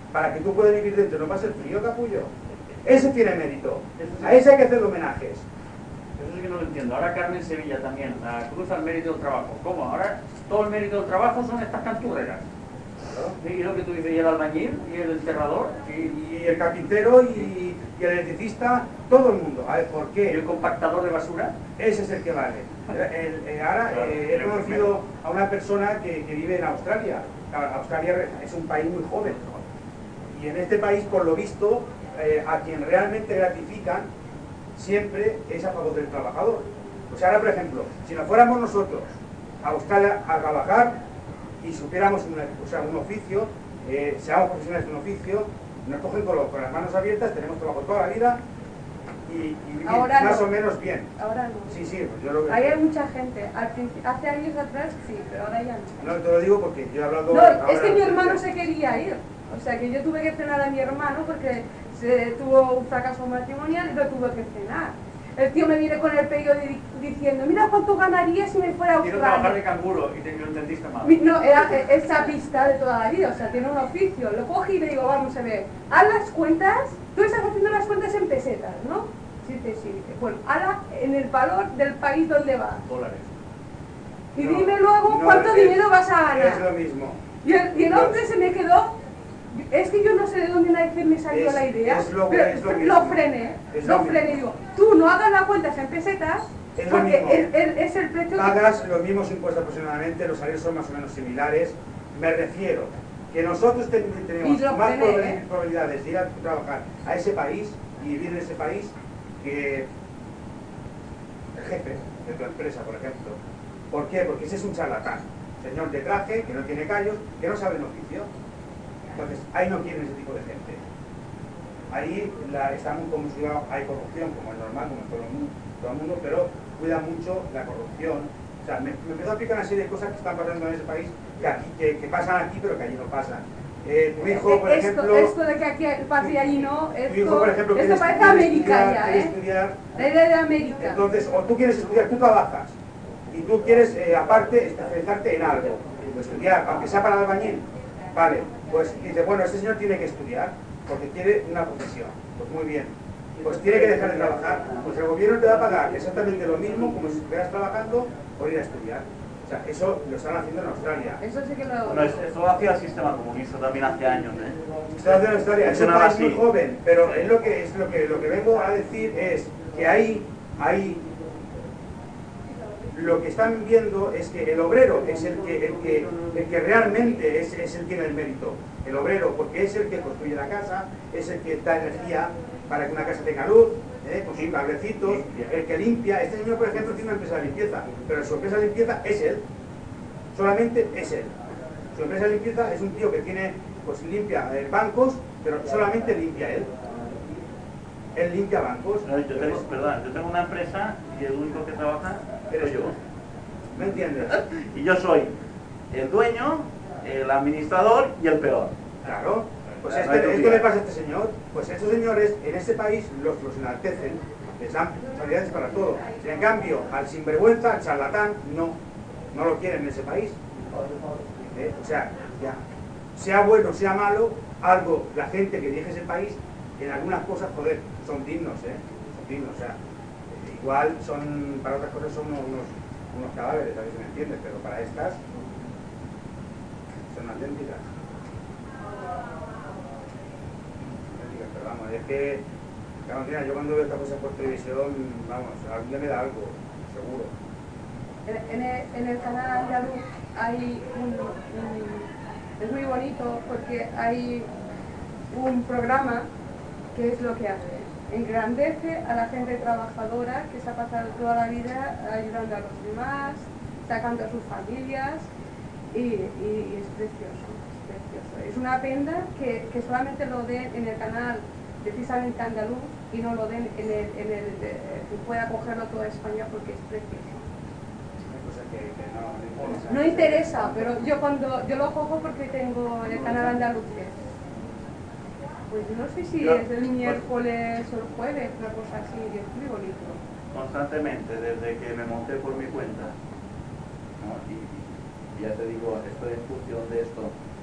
para que tú puedas vivir dentro, no pasa el frío, capullo. Ese tiene mérito, a ese hay que hacerle homenajes. Eso sí que no lo entiendo. Ahora Carmen Sevilla también, la cruz al mérito del trabajo. ¿Cómo? Ahora todo el mérito del trabajo son estas canturreras. ¿No? Y lo que tú dices, y el albañil, y el enterrador, y, y el carpintero, y, y el electricista, todo el mundo. A ver, ¿por qué? ¿Y el compactador de basura? Ese es el que vale. El, el, ahora eh, he conocido a una persona que, que vive en Australia. Australia es un país muy joven. Y en este país, por lo visto, eh, a quien realmente gratifican siempre es a favor del trabajador. O sea, ahora, por ejemplo, si nos fuéramos nosotros a Australia a trabajar y supiéramos una, o sea, un oficio, eh, seamos profesionales de un oficio, nos cogen con, lo, con las manos abiertas, tenemos trabajo toda la vida y, y vivir Ahora más no. o menos bien. Ahora no. Sí, sí, pues yo lo que... Ahí hay mucha gente. Al princi- hace años atrás sí, pero ahora ya no. No, te lo digo porque yo he hablado... No, ahora es que mi de- hermano se quería ir. O sea, que yo tuve que frenar a mi hermano porque se tuvo un fracaso matrimonial y lo tuve que frenar. El tío me viene con el pello di- diciendo, mira cuánto ganaría si me fuera a Quiero trabajar de Australia. canguro y te lo entendiste mal. Mi- No, era eh, esa pista de toda la vida, o sea, tiene un oficio. Lo cogí y le digo, vamos a ver, haz las cuentas, tú estás haciendo las cuentas en pesetas, ¿no? Sí, sí, sí. Bueno, hazla en el valor del país donde vas. Dólares. Y No, dime luego no, cuánto es- dinero vas a ganar. Es lo mismo. Y el, y el hombre se me quedó, es que yo no sé de dónde narices me salió Es- la idea, es lo- pero es lo lo, mismo. frené, Es lo lo frené, mismo. digo, tú no hagas las cuentas en pesetas, Es lo porque mismo. el- el- es el precio que... Pagas los mismos impuestos aproximadamente, los salarios son más o menos similares. Me refiero que nosotros ten- tenemos Y lo más frené, probabil- ¿eh? probabilidades de ir a trabajar a ese país y vivir en ese país que el jefe de tu empresa, por ejemplo. ¿Por qué? Porque ese es un charlatán, señor de traje, que no tiene callos, que no sabe el oficio. Entonces, ahí no quieren ese tipo de gente. Ahí la, está muy considerado, hay corrupción, como es normal, como en todo el mundo, todo el mundo, pero cuida mucho la corrupción. O sea, me, me empezó a explicar una serie de cosas que están pasando en ese país, que, aquí, que, que pasan aquí, pero que allí no pasan. Eh, tu hijo, por esto, ejemplo... esto de que aquí pasa y allí no, esto, tu hijo, por ejemplo, esto quiere parece estudiar, América quiere ya, quiere ¿eh? estudiar, La idea de América. entonces, o tú quieres estudiar, tú trabajas, y tú quieres, eh, aparte, especializarte en algo, estudiar, aunque sea para albañil, vale, pues dice, bueno, este señor tiene que estudiar, porque quiere una profesión, pues muy bien, pues tiene que dejar de trabajar, pues el gobierno te va a pagar exactamente lo mismo como si estuvieras trabajando por ir a estudiar. O sea, eso lo están haciendo en Australia. Eso sí que lo... Bueno, es- eso lo hacía el sistema comunista también hace años, ¿eh? Está haciendo en Australia, es un Funcionaba país muy así. joven, pero es lo que es lo que lo que vengo a decir es que ahí, ahí lo que están viendo es que el obrero es el que el que, el que realmente es, es el que tiene el mérito. El obrero, porque es el que construye la casa, es el que da energía para que una casa tenga luz, ¿eh? Con sus cablecitos, el que limpia. Este señor, por ejemplo, tiene una empresa de limpieza, pero su empresa de limpieza es él, solamente es él. Su empresa de limpieza es un tío que tiene, pues limpia eh, bancos, pero solamente limpia él. Él limpia bancos. No, yo tengo, perdón, yo tengo una empresa y el único que trabaja Eres soy yo. ¿Me entiendes? Y yo soy el dueño, el administrador y el peor. Claro. Pues No hay este, que esto olvidar. le pasa a este señor. Pues estos señores en este país los, los enaltecen, les dan responsabilidades para todo. Y en cambio, al sinvergüenza, al charlatán, no. No lo quieren en ese país. ¿Eh? O sea, ya. Sea bueno, sea malo, algo, la gente que dirige ese país, en algunas cosas, joder, son dignos, ¿eh? Son dignos, o sea, eh, igual son, para otras cosas son unos, unos, unos cadáveres, a ver si me entiendes, pero para estas son auténticas. Auténticas, pero vamos, es que, claro, mira, yo cuando veo estas cosas por televisión, vamos, algún día me da algo, seguro. En, en el, en el canal andaluz hay un, un- es muy bonito porque hay un programa que es lo que hace, engrandece a la gente trabajadora que se ha pasado toda la vida ayudando a los demás, sacando a sus familias y, y- y es precioso, es precioso. Es una pena que, que solamente lo den en el canal precisamente andaluz y no lo den en el, en el eh, que pueda cogerlo toda España porque es precioso. Cosa que, que no, no interesa. No interesa, pero yo cuando yo lo cojo porque tengo el canal andaluz. Pues no sé si Yo- es el miércoles o el jueves, una cosa así, es muy bonito. Constantemente, desde que me monté por mi cuenta, ¿no? y, y ya te digo, estoy en función de esto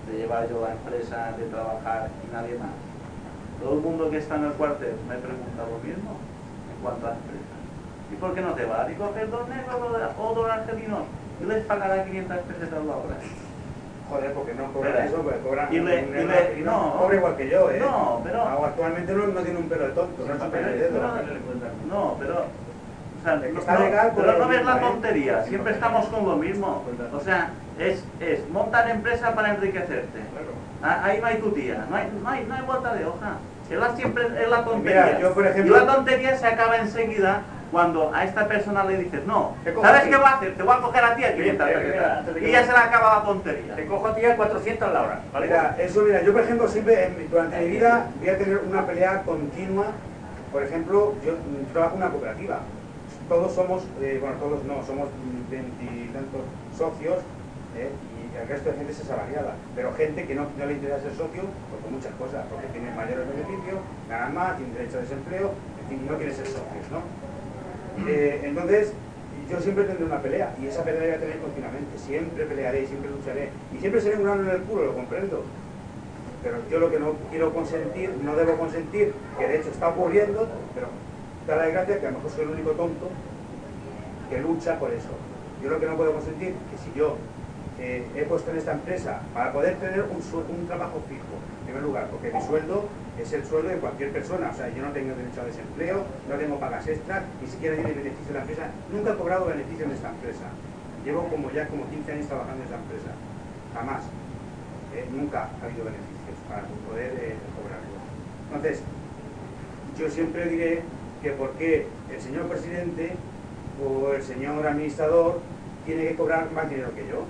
de llevar yo la empresa, de trabajar y nadie más. Todo el mundo que está en el cuartel me pregunta lo mismo en cuanto a empresas. ¿Y por qué no te vas? Y coger dos negros o dos argelinos y les pagará quinientas pesetas la hora. Joder, porque no cobran eso, porque cobran y le, un, y le, un, no, cobra igual que yo, ¿eh? No, pero... Ah, actualmente no, no tiene un pelo de tonto, no es un pelo de dedo. No, pero... O sea, que no, está legal, pero no lo ves mismo, la ¿eh? tontería, siempre estamos con lo mismo. O sea, es, es montar empresa para enriquecerte. Ah, ahí no hay tu tía, no hay, no hay, no hay vuelta de hoja. Es la, siempre es la tontería. Mira, yo, por ejemplo, y la tontería se acaba enseguida cuando a esta persona le dices, no, Te cojo ¿sabes a ti. qué voy a hacer? Te voy a coger a ti a quinientas Mira, mira, pesetas. antes de que Y ya me- se le acaba la tontería. Te cojo a ti a cuatrocientos la hora, ¿vale? Mira, eso, mira, yo por ejemplo siempre, en mi- durante mi vida, voy a tener una pelea continua. Por ejemplo, yo mm, trabajo en una cooperativa. Todos somos, eh, bueno, todos no, somos veintitantos socios, eh, y el resto de gente es asalariada. Pero gente que no, no le interesa ser socio, pues por muchas cosas, porque tiene mayores beneficios, ganan más, tienen derecho a desempleo, en fin, no quieren ser socios, ¿no? Eh, entonces, yo siempre tendré una pelea, y esa pelea la voy a tener continuamente. Siempre pelearé, siempre lucharé, y siempre seré un grano en el culo, lo comprendo. Pero yo lo que no quiero consentir, no debo consentir, que de hecho está ocurriendo, pero da la desgracia que a lo mejor soy el único tonto que lucha por eso. Yo lo que no puedo consentir es que si yo eh, he puesto en esta empresa para poder tener un, su- un trabajo fijo, en primer lugar, porque mi sueldo es el sueldo de cualquier persona, o sea, yo no tengo derecho a desempleo, no tengo pagas extras, ni siquiera tiene beneficio de la empresa, nunca he cobrado beneficio en esta empresa. Llevo como ya como quince años trabajando en esta empresa, jamás, eh, nunca ha habido beneficios para poder eh, cobrarlo. Entonces, yo siempre diré que por qué el señor presidente o el señor administrador tiene que cobrar más dinero que yo.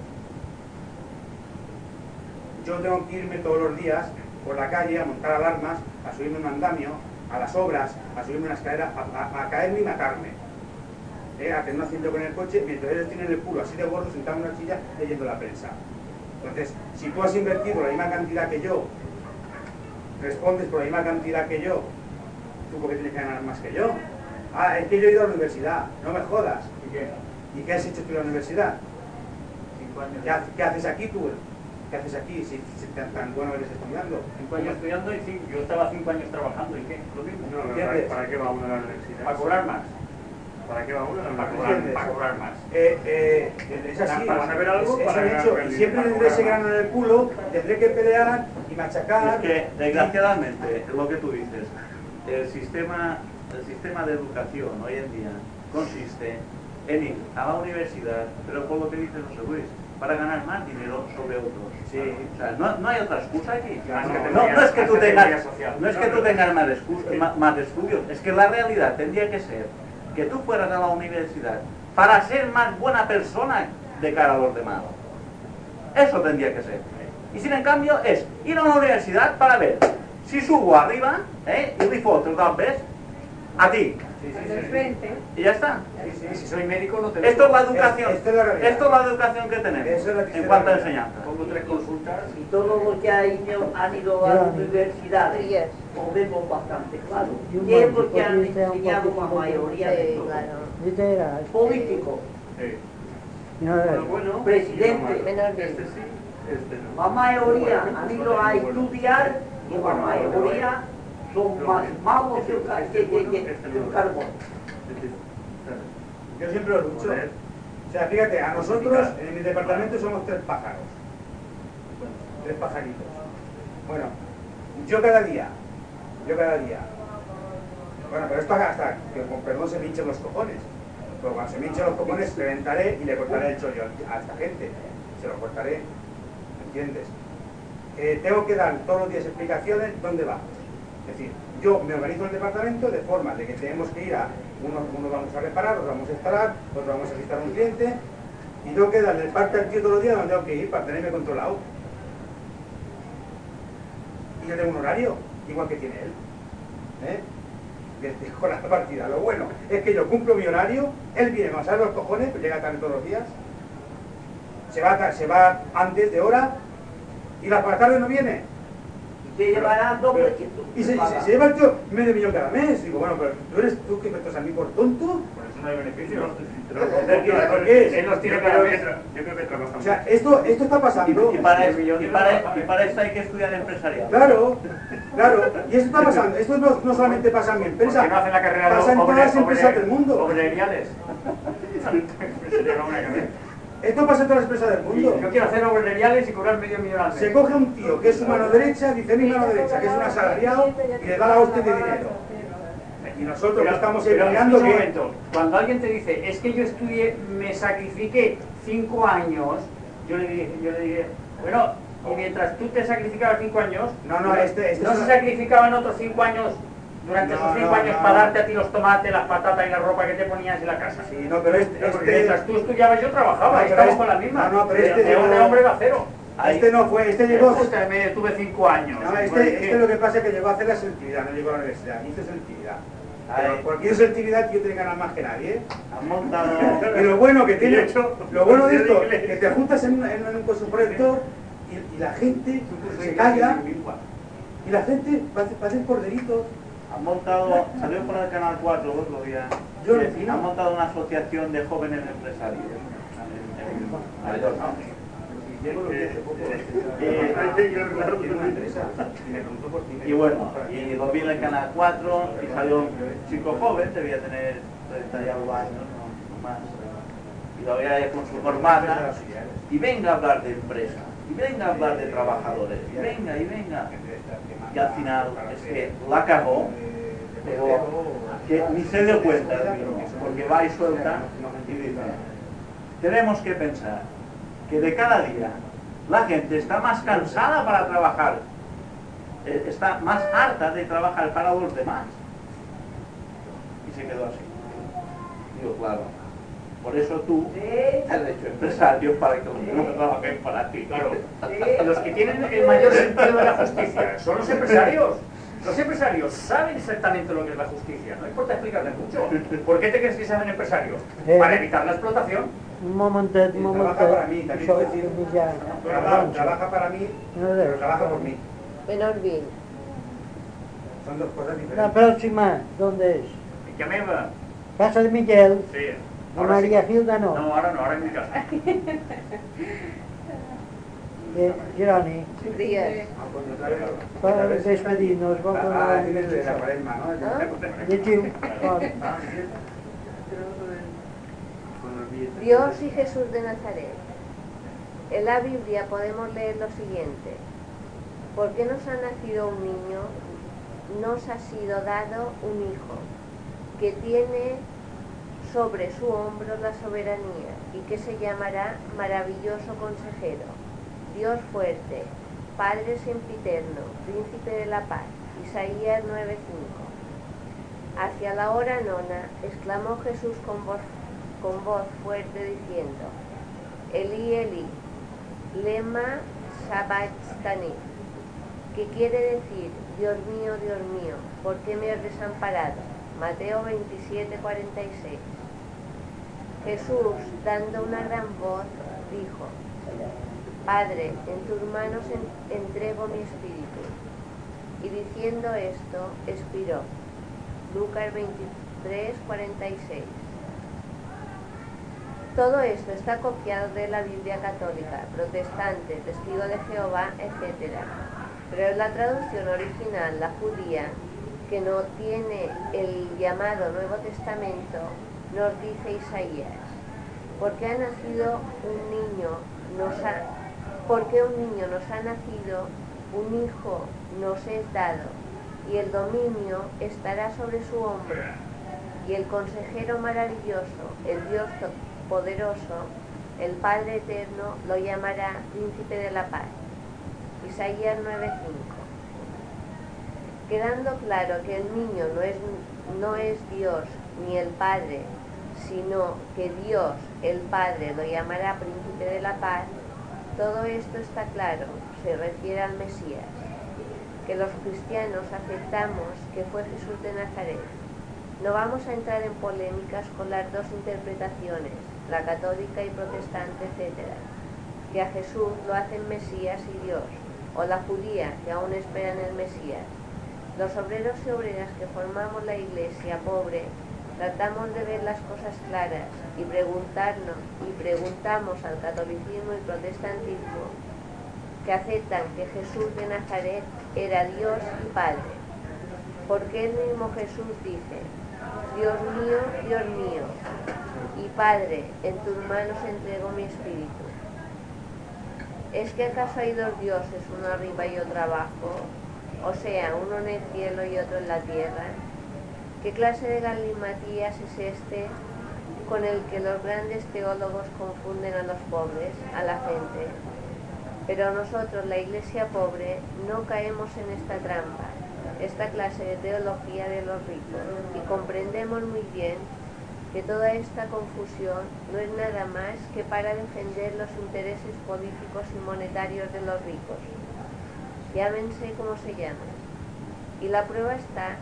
Yo tengo que irme todos los días por la calle a montar alarmas, a subirme un andamio, a las obras, a subirme una escalera, a, a, a caerme y matarme. Eh, a tener un accidente con el coche mientras ellos tienen el culo así de gordo sentado en una silla leyendo la prensa. Entonces, si tú has invertido la misma cantidad que yo, respondes por la misma cantidad que yo, ¿tú por qué tienes que ganar más que yo? Ah, es que yo he ido a la universidad, no me jodas. ¿Y qué? ¿Y qué has hecho tú en la universidad? Cinco años. ¿Qué, ha- qué haces aquí tú? ¿Qué haces aquí si, si tan, tan bueno eres estudiando? Cinco años estudiando y cinco, yo estaba cinco años trabajando, ¿y qué? Lo mismo. No, pero ¿Entiendes? ¿para, ¿para qué va uno a la universidad? Para cobrar más. ¿Para qué va uno a la Para universidad? cobrar, ¿Entiendes? para cobrar más. Eh, eh, es así, Para saber algo, es, es para un ganar hecho. Y dinero, siempre para tendré ese cobrar grano en el culo, tendré que pelear y machacar. Es que, desgraciadamente, lo que tú dices, el sistema, el sistema de educación hoy en día consiste en ir a la universidad, pero por lo que dice José Luis, para ganar más dinero sobre otros. Sí. O sea, no, no hay otra excusa aquí. Más No, categoría- no es que más tú categoría tengas, social. no es que tú tengas más, excu- ma- más estudios, es que la realidad tendría que ser que tú fueras a la universidad para ser más buena persona de cara a los demás. Eso tendría que ser. Y sin en cambio es ir a la universidad para ver si subo arriba, ¿eh? Y rifo otros dos veces a ti. Sí, sí, De sí. frente. Y ya está. Sí, sí, Y sí. si soy médico no te Esto es la educación. Es- esto es la realidad. Esto es la educación que tenemos Eso es la que en se cuanto a da. enseñanza. Pongo tres consultas. Y todos los que han ido, han ido a la universidad, Yes. lo vemos bastante claro. Y un ¿Qué es momento, lo que han porque sea un enseñado la poquito- mayoría de Sí, todos? claro. Este era, Políticos, Sí. no, a ver, Pero bueno, presidente. Menos bien. este sí, este no. La mayoría han ido a estudiar y la mayoría son más malos que, que, que, que, que un carbón. Yo siempre lo lucho. O sea, fíjate, a nosotros en mi departamento somos tres pájaros. Tres pajaritos. Bueno, yo cada día, yo cada día. Bueno, pero esto hasta que con perdón se me hinchen los cojones. Pero cuando se me hinchen los cojones, reventaré y le cortaré el chollo a esta gente. Se lo cortaré. ¿Entiendes? Eh, tengo que dar todos los días explicaciones dónde va. Es decir, yo me organizo el departamento de forma de que tenemos que ir a, unos, unos vamos a reparar, otros vamos a instalar, otros vamos a visitar a un cliente, y tengo que darle el parte al tío todos los días donde tengo que ir para tenerme controlado. Y yo tengo un horario, igual que tiene él. ¿Eh? Desde con la partida. Lo bueno es que yo cumplo mi horario, él viene a masar los cojones, pues llega tarde todos los días, se va, ta- se va antes de hora, y la por la tarde no viene. te llevará doble que tú. Y se, se, se lleva el tío medio millón cada mes. Digo, bueno, pero tú eres tú que me estás a mí por tonto. Por eso no hay beneficio. ¿Por qué es? Él los tiene cada mes. Yo creo que trabaja. O sea, esto, esto está pasando. Y para, y, para, y para esto hay que estudiar empresarial. Claro, claro. Y esto está pasando. Esto no, no solamente pasa en mi empresa. ¿Por qué no hacen la carrera de pasa en todas las empresas del mundo. obreriales? Esto pasa en todas las empresas del mundo. Yo quiero hacer obreriales y cobrar medio millón al mes. Se coge un tío que es su mano derecha, dice mi mano derecha, que es un asalariado, y le da la hostia de dinero. Y nosotros Pero, que estamos pero, mirando un que... momento, cuando alguien te dice, es que yo estudié, me sacrifiqué cinco años, yo le dije, yo le dije, bueno, y mientras tú te sacrificabas cinco años, No, no, este... este ¿no es se una- sacrificaban otros cinco años durante No, esos cinco no, años no. para darte a ti los tomates, las patatas y la ropa que te ponías en la casa? Sí, no, pero este... No, porque este mientras tú estudiabas yo trabajaba, No, y pero estamos este- con la misma. no, no, pero de, este de llegó- hombre a hombre va cero. Este no fue, este llegó... Usted me tuve cinco años. No, ¿por este, qué? este lo que pasa es que llegó a hacer la selectividad, no llegó a la universidad, hizo selectividad. Ay. Pero porque hizo selectividad yo tiene que ganar más que nadie. Han montado... Y lo bueno que tiene, Y hecho, lo bueno de esto, inglés. que te juntas en, un- en un curso proyector y, y la gente se calla y la gente va a hacer, va a hacer corderitos. Han montado, salió por el Canal cuatro el otro día, Yo que alucino. han montado una asociación de jóvenes empresarios. En- en Mallorca. Tiene una empresa y me preguntó por ti. Y bueno, y lo vi en el Canal cuatro y salió un chico joven, debía tener treinta y algo años, no, no más. Y lo veía con su corbata y venga a hablar de empresa, y venga a hablar de trabajadores, y venga, y venga. Y al final es que la cagó, pero que ni se dio cuenta, porque va y suelta y dice, tenemos que pensar que de cada día la gente está más cansada para trabajar, eh, está más harta de trabajar para los demás. Y se quedó así. Digo, claro, por eso tú te has hecho empresario para que los demás trabajen para ti. Claro, los que tienen el mayor sentido de la justicia son los empresarios. Los empresarios saben exactamente lo que es la justicia, no importa explicarles mucho. ¿Por qué te crees que se hacen empresarios? Para evitar la explotación. Un momentet, un Trabaja momentet. para mí, también Això puedo decir. ja... Trabaja, trabaja para mí, No pero debes. trabaja por mí. Benorville. Son dos cosas La diferentes. próxima, ¿dónde es? ¿Qué me va? Casa de Miguel. Sí. De Ahora María sí. Gilda no. No, ahora no, ahora en mi casa. De Gironi. Díaz. Ah, pues otra vez. Para despedirnos, vamos Ah, a... tienes de la cuaresma, ¿no? Llegiu. Ah, Dios y Jesús de Nazaret. En la Biblia podemos leer lo siguiente. ¿Por qué nos ha nacido un niño? Nos ha sido dado un hijo, que tiene sobre su hombro la soberanía y que se llamará Maravilloso Consejero, Dios fuerte, Padre sempiterno, Príncipe de la paz. Isaías nueve cinco. Hacia la hora nona exclamó Jesús con voz, con voz fuerte diciendo, Elí, Elí, lema sabachthani, que quiere decir, Dios mío, Dios mío, ¿por qué me has desamparado? Mateo veintisiete cuarenta y seis. Jesús, dando una gran voz, dijo, Padre, en tus manos en- entrego mi espíritu. Y diciendo esto, expiró. Lucas veintitrés cuarenta y seis. Todo esto está copiado de la Biblia católica, protestante, testigo de Jehová, etcétera. Pero en la traducción original, la judía, que no tiene el llamado Nuevo Testamento, nos dice Isaías, porque ha nacido un niño, nos ha, porque un niño nos ha nacido, un hijo nos es dado, y el dominio estará sobre su hombro, y el consejero maravilloso, el Dios poderoso, el Padre eterno, lo llamará Príncipe de la Paz. Isaías nueve cinco. Quedando claro que el niño no es, no es Dios ni el Padre, sino que Dios, el Padre, lo llamará Príncipe de la Paz, todo esto está claro, se refiere al Mesías, que los cristianos aceptamos que fue Jesús de Nazaret. No vamos a entrar en polémicas con las dos interpretaciones, la católica y protestante, etcétera, que a Jesús lo hacen Mesías y Dios, o la judía, que aún esperan el Mesías. Los obreros y obreras que formamos la iglesia pobre tratamos de ver las cosas claras y preguntarnos y preguntamos al catolicismo y protestantismo que aceptan que Jesús de Nazaret era Dios y Padre, porque el mismo Jesús dice: Dios mío, Dios mío, y Padre, en tus manos entrego mi espíritu. ¿Es que acaso hay dos dioses, uno arriba y otro abajo? O sea, uno en el cielo y otro en la tierra. ¿Qué clase de galimatías es este con el que los grandes teólogos confunden a los pobres, a la gente? Pero nosotros, la iglesia pobre, no caemos en esta trampa, esta clase de teología de los ricos, y comprendemos muy bien que toda esta confusión no es nada más que para defender los intereses políticos y monetarios de los ricos, llámense como se llamen. Y la prueba está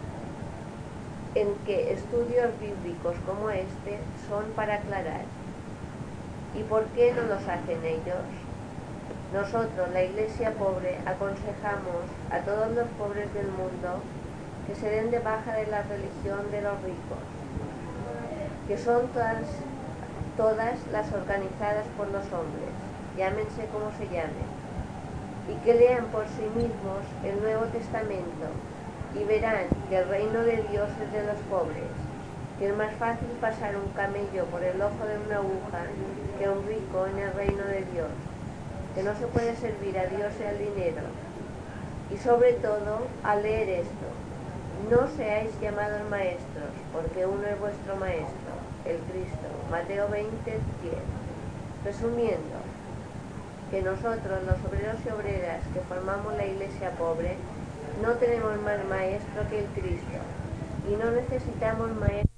en que estudios bíblicos como este son para aclarar. ¿Y por qué no los hacen ellos? Nosotros, la iglesia pobre, aconsejamos a todos los pobres del mundo que se den de baja de la religión de los ricos, que son todas, todas las organizadas por los hombres, llámense como se llamen, y que lean por sí mismos el Nuevo Testamento y verán que el reino de Dios es de los pobres, que es más fácil pasar un camello por el ojo de una aguja que un rico en el reino de Dios, que no se puede servir a Dios y al dinero. Y sobre todo, al leer esto, no seáis llamados maestros, porque uno es vuestro maestro, el Cristo. Mateo veinte, diez. Resumiendo, que nosotros, los obreros y obreras que formamos la iglesia pobre, no tenemos más maestro que el Cristo, y no necesitamos maestro